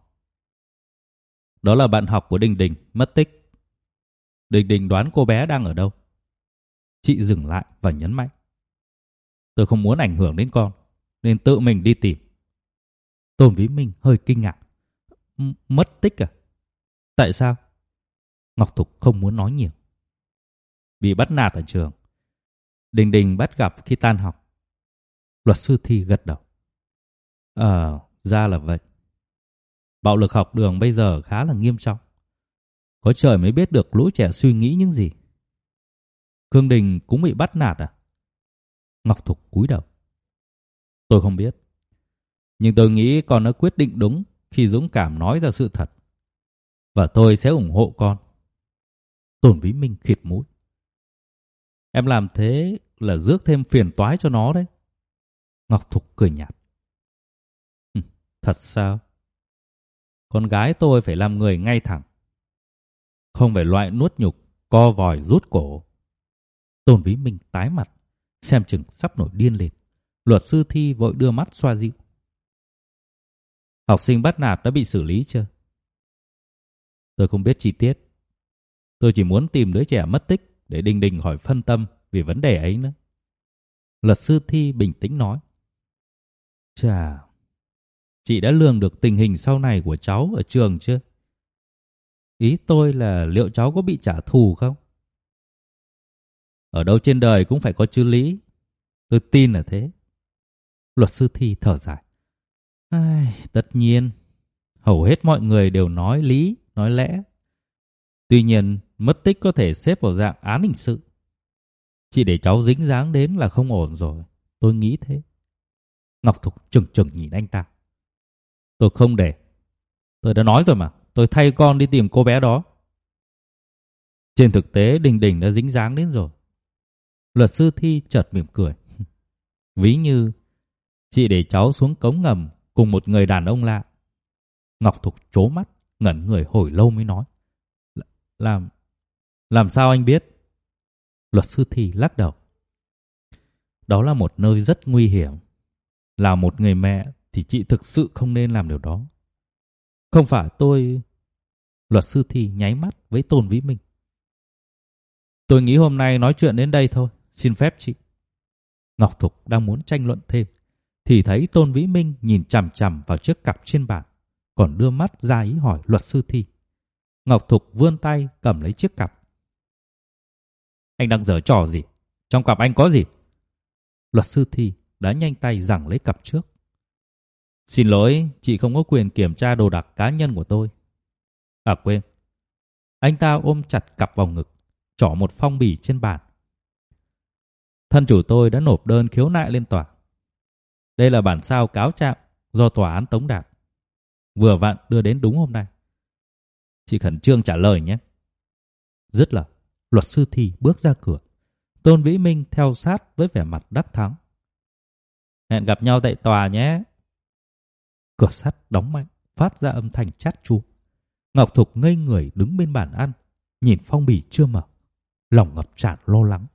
Speaker 1: Đó là bạn học của Đình Đình, mất tích. Đình Đình đoán cô bé đang ở đâu. Chị dừng lại và nhấn mạnh. Tôi không muốn ảnh hưởng đến con, nên tự mình đi tìm. Tôn Vĩ Minh hơi kinh ngạc. M- mất tích à? Tại sao? Ngọc Thục không muốn nói nhiều. Bị bắt nạt ở trường. Đình Đình bắt gặp khi tan học. Luật sư Thi gật đầu. Ờ, ra là vậy. Bạo lực học đường bây giờ khá là nghiêm trọng. Có trời mới biết được lũ trẻ suy nghĩ những gì. Khương Đình cũng bị bắt nạt à? Ngọc Thục cúi đầu. Tôi không biết. Nhưng tôi nghĩ con đã quyết định đúng khi dũng cảm nói ra sự thật. Và tôi sẽ ủng hộ con. Tôn Vĩ Minh khịt mũi. Em làm thế là rước thêm phiền toái cho nó đấy. Ngọc Thục cười nhạt. Ừ, thật sao? Con gái tôi phải làm người ngay thẳng. Không phải loại nuốt nhục, co vòi rút cổ. Tôn Vĩ Minh tái mặt, xem chừng sắp nổi điên lên. Luật sư Thi vội đưa mắt xoa dịu. Học sinh bắt nạt đã bị xử lý chưa? Tôi không biết chi tiết. Tôi chỉ muốn tìm đứa trẻ mất tích để Đình Đình khỏi phân tâm vì vấn đề ấy nữa. Luật sư Thi bình tĩnh nói. Chà, chị đã lường được tình hình sau này của cháu ở trường chưa? Ý tôi là liệu cháu có bị trả thù không? Ở đâu trên đời cũng phải có chữ lý. Tôi tin là thế. Luật sư Thi thở dài. Ai, tất nhiên, hầu hết mọi người đều nói lý, nói lẽ. Tuy nhiên, mất tích có thể xếp vào dạng án hình sự. Chỉ để cháu dính dáng đến là không ổn rồi. Tôi nghĩ thế. Ngọc Thục trừng trừng nhìn anh ta. Tôi không để. Tôi đã nói rồi mà. Tôi thay con đi tìm cô bé đó. Trên thực tế Đình Đình đã dính dáng đến rồi. Luật sư Thi chợt mỉm cười. Ví như chị để cháu xuống cống ngầm cùng một người đàn ông lạ. Ngọc Thục trố mắt, ngẩn người hồi lâu mới nói. Làm... Làm sao anh biết? Luật sư Thi lắc đầu. Đó là một nơi rất nguy hiểm. Là một người mẹ thì chị thực sự không nên làm điều đó. Không phải tôi... Luật sư Thi nháy mắt với Tôn Vĩ Minh. Tôi nghĩ hôm nay nói chuyện đến đây thôi. Xin phép chị. Ngọc Thục đang muốn tranh luận thêm thì thấy Tôn Vĩ Minh nhìn chằm chằm vào chiếc cặp trên bàn, còn đưa mắt ra ý hỏi luật sư Thi. Ngọc Thục vươn tay cầm lấy chiếc cặp. Anh đang giở trò gì? Trong cặp anh có gì? Luật sư Thi đã nhanh tay giằng lấy cặp trước. Xin lỗi, chị không có quyền kiểm tra đồ đạc cá nhân của tôi. À quên. Anh ta ôm chặt cặp vào ngực, trỏ một phong bì trên bàn. Thân chủ tôi đã nộp đơn khiếu nại lên tòa. Đây là bản sao cáo trạng do tòa án tống đạt. Vừa vặn đưa đến đúng hôm nay. Chị khẩn trương trả lời nhé. Dứt lời, luật sư Thi bước ra cửa. Tôn Vĩ Minh theo sát với vẻ mặt đắc thắng. Hẹn gặp nhau tại tòa nhé. Cửa sắt đóng mạnh, phát ra âm thanh chát chúa. Ngọc Thục ngây người đứng bên bàn ăn, nhìn phong bì chưa mở, lòng ngập tràn lo lắng.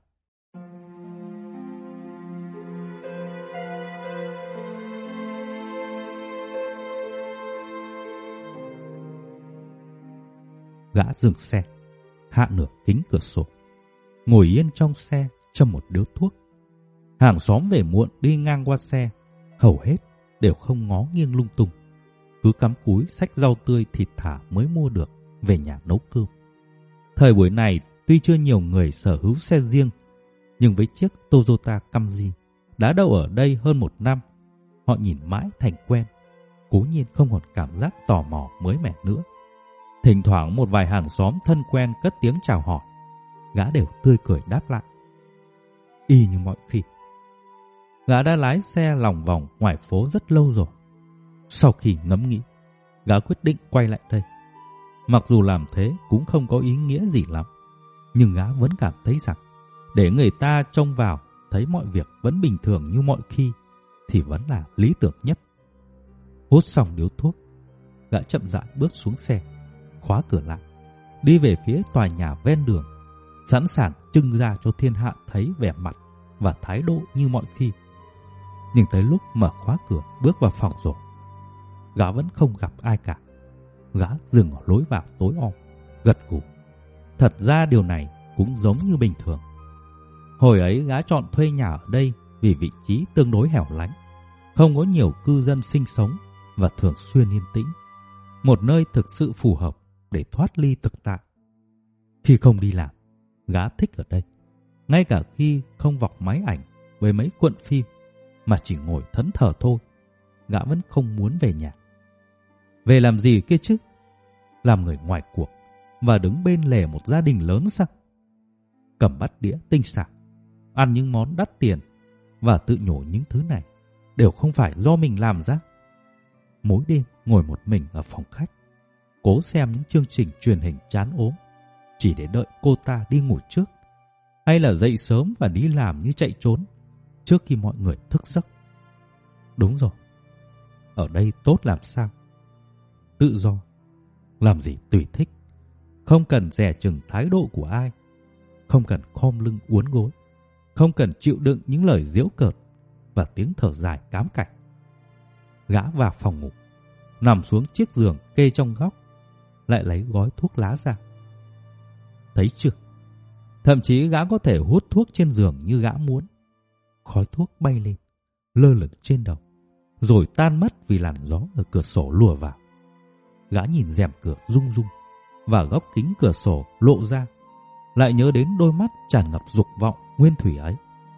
Speaker 1: Gã dừng xe, hạ nửa kính cửa sổ, ngồi yên trong xe châm một điếu thuốc. Hàng xóm về muộn đi ngang qua xe, hầu hết đều không ngó nghiêng lung tung, cứ cắm cúi xách rau tươi thịt thả mới mua được về nhà nấu cơm. Thời buổi này tuy chưa nhiều người sở hữu xe riêng, nhưng với chiếc Toyota Camry đã đậu ở đây hơn một năm, họ nhìn mãi thành quen, cố nhiên không còn cảm giác tò mò mới mẻ nữa. Thỉnh thoảng một vài hàng xóm thân quen cất tiếng chào hỏi, gã đều tươi cười đáp lại, y như mọi khi. Gã đã lái xe lòng vòng ngoài phố rất lâu rồi. Sau khi ngẫm nghĩ, gã quyết định quay lại đây. Mặc dù làm thế cũng không có ý nghĩa gì lắm, nhưng gã vẫn cảm thấy rằng để người ta trông vào thấy mọi việc vẫn bình thường như mọi khi thì vẫn là lý tưởng nhất. Hút xong điếu thuốc, gã chậm rãi bước xuống xe, khóa cửa lại, đi về phía tòa nhà ven đường, sẵn sàng trưng ra cho thiên hạ thấy vẻ mặt và thái độ như mọi khi. Nhưng tới lúc mở khóa cửa bước vào phòng rồi, gã vẫn không gặp ai cả. Gã dừng ở lối vào tối om, gật gù. Thật ra điều này cũng giống như bình thường. Hồi ấy gã chọn thuê nhà ở đây vì vị trí tương đối hẻo lánh, không có nhiều cư dân sinh sống và thường xuyên yên tĩnh. Một nơi thực sự phù hợp để thoát ly thực tại. Khi không đi làm, gã thích ở đây. Ngay cả khi không vọc máy ảnh với mấy cuộn phim mà chỉ ngồi thẫn thờ thôi, gã vẫn không muốn về nhà. Về làm gì kia chứ? Làm người ngoài cuộc và đứng bên lề một gia đình lớn sao? Cầm bát đĩa tinh xảo, ăn những món đắt tiền và tự nhủ những thứ này đều không phải do mình làm ra. Mỗi đêm ngồi một mình ở phòng khách, cố xem những chương trình truyền hình chán ốm chỉ để đợi cô ta đi ngủ trước, hay là dậy sớm và đi làm như chạy trốn trước khi mọi người thức giấc. Đúng rồi, ở đây tốt làm sao? Tự do, làm gì tùy thích, không cần dè chừng thái độ của ai, không cần khom lưng uốn gối, không cần chịu đựng những lời giễu cợt và tiếng thở dài cám cảnh. Gã vào phòng ngủ, nằm xuống chiếc giường kê trong góc, lại lấy gói thuốc lá ra. Thấy chưa? Thậm chí gã có thể hút thuốc trên giường như gã muốn. Khói thuốc bay lên, lơ lửng trên đầu, rồi tan mất vì làn gió ở cửa sổ lùa vào. Gã nhìn rèm cửa rung rung và góc kính cửa sổ lộ ra, lại nhớ đến đôi mắt tràn ngập dục vọng nguyên thủy ấy.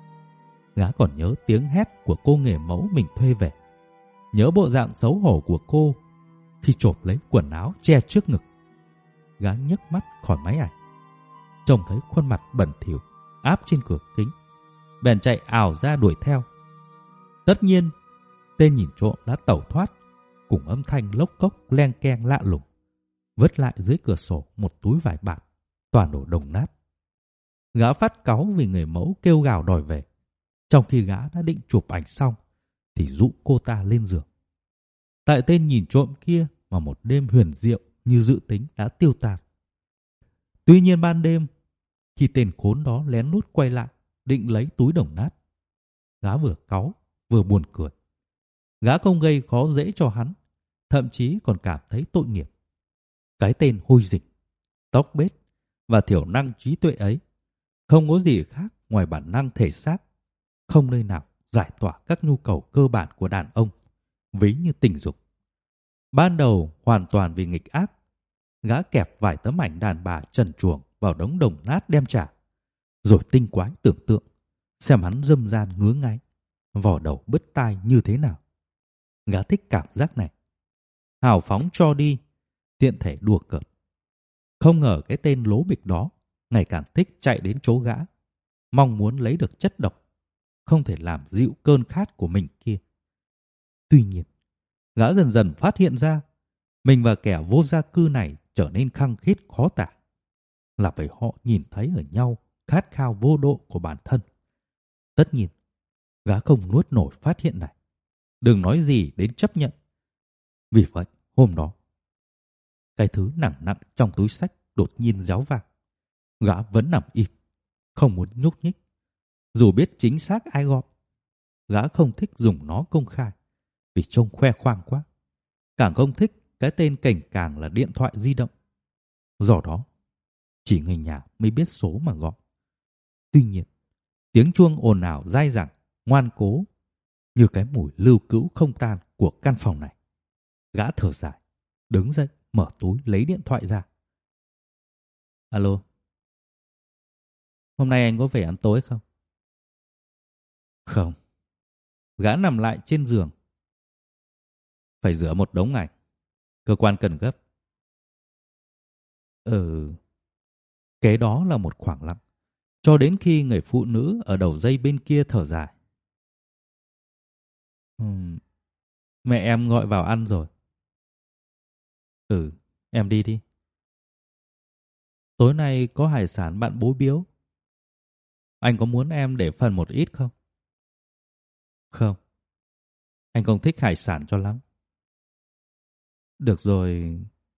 Speaker 1: Gã còn nhớ tiếng hét của cô nghề mẫu mình thuê về, nhớ bộ dạng xấu hổ của cô khi chộp lấy quần áo che trước ngực. Gã nhấc mắt khỏi máy ảnh, trông thấy khuôn mặt bẩn thỉu áp trên cửa kính, bèn chạy ào ra đuổi theo. Tất nhiên, tên nhìn trộm đã tẩu thoát cùng âm thanh lốc cốc len keng lạ lùng, vứt lại dưới cửa sổ một túi vải bạt toàn đồ đồng nát. Gã phát cáu vì người mẫu kêu gào đòi về, trong khi gã đã định chụp ảnh xong thì dụ cô ta lên giường. Tại tên nhìn trộm kia mà một đêm huyền diệu như dự tính đã tiêu tan. Tuy nhiên ban đêm, khi tên khốn đó lén lút quay lại định lấy túi đồng nát, gã vừa cáu vừa buồn cười. Gã không gây khó dễ cho hắn, thậm chí còn cảm thấy tội nghiệp. Cái tên hôi dịch, tóc bết và thiểu năng trí tuệ ấy không có gì khác ngoài bản năng thể xác, không nơi nào giải tỏa các nhu cầu cơ bản của đàn ông, ví như tình dục. Ban đầu hoàn toàn vì nghịch ác, gã kẹp vài tấm ảnh đàn bà trần truồng vào đống đồng nát đem trả, rồi tinh quái tưởng tượng xem hắn dâm gian ngứa ngáy, vò đầu bứt tai như thế nào. Gã thích cảm giác này, hào phóng cho đi, tiện thể đùa cợt. Không ngờ cái tên lố bịch đó ngày càng thích chạy đến chỗ gã, mong muốn lấy được chất độc không thể làm dịu cơn khát của mình kia. Tuy nhiên, gã dần dần phát hiện ra mình và kẻ vô gia cư này trở nên khăng khít khó tả, là bởi họ nhìn thấy ở nhau khát khao vô độ của bản thân. Tất nhiên, gã không nuốt nổi phát hiện này, đừng nói gì đến chấp nhận. Vì vậy, hôm đó, cái thứ nặng nặng trong túi xách đột nhiên réo vang. Gã vẫn nằm im, không muốn nhúc nhích, dù biết chính xác ai gọi. Gã không thích dùng nó công khai vì trông khoe khoang quá, càng không thích cái tên cảnh càng là điện thoại di động. Do đó, chỉ người nhà mới biết số mà gọi. Tuy nhiên, tiếng chuông ồn ào dai dẳng, ngoan cố như cái mùi lưu cữu không tan của căn phòng này. Gã thở dài, đứng dậy, mở túi lấy điện thoại ra. Alo, hôm nay anh có về ăn tối không? Không. Gã nằm lại trên giường. Phải rửa một đống ảnh. Cơ quan cần gấp. Ừ. Kế đó là một khoảng lặng, cho đến khi người phụ nữ ở đầu dây bên kia thở dài. Ừm, Mẹ em gọi vào ăn rồi. Ừ, em đi đi. Tối nay có hải sản bạn bố biếu. Anh có muốn em để phần một ít không? Không, anh không thích hải sản cho lắm. Được rồi,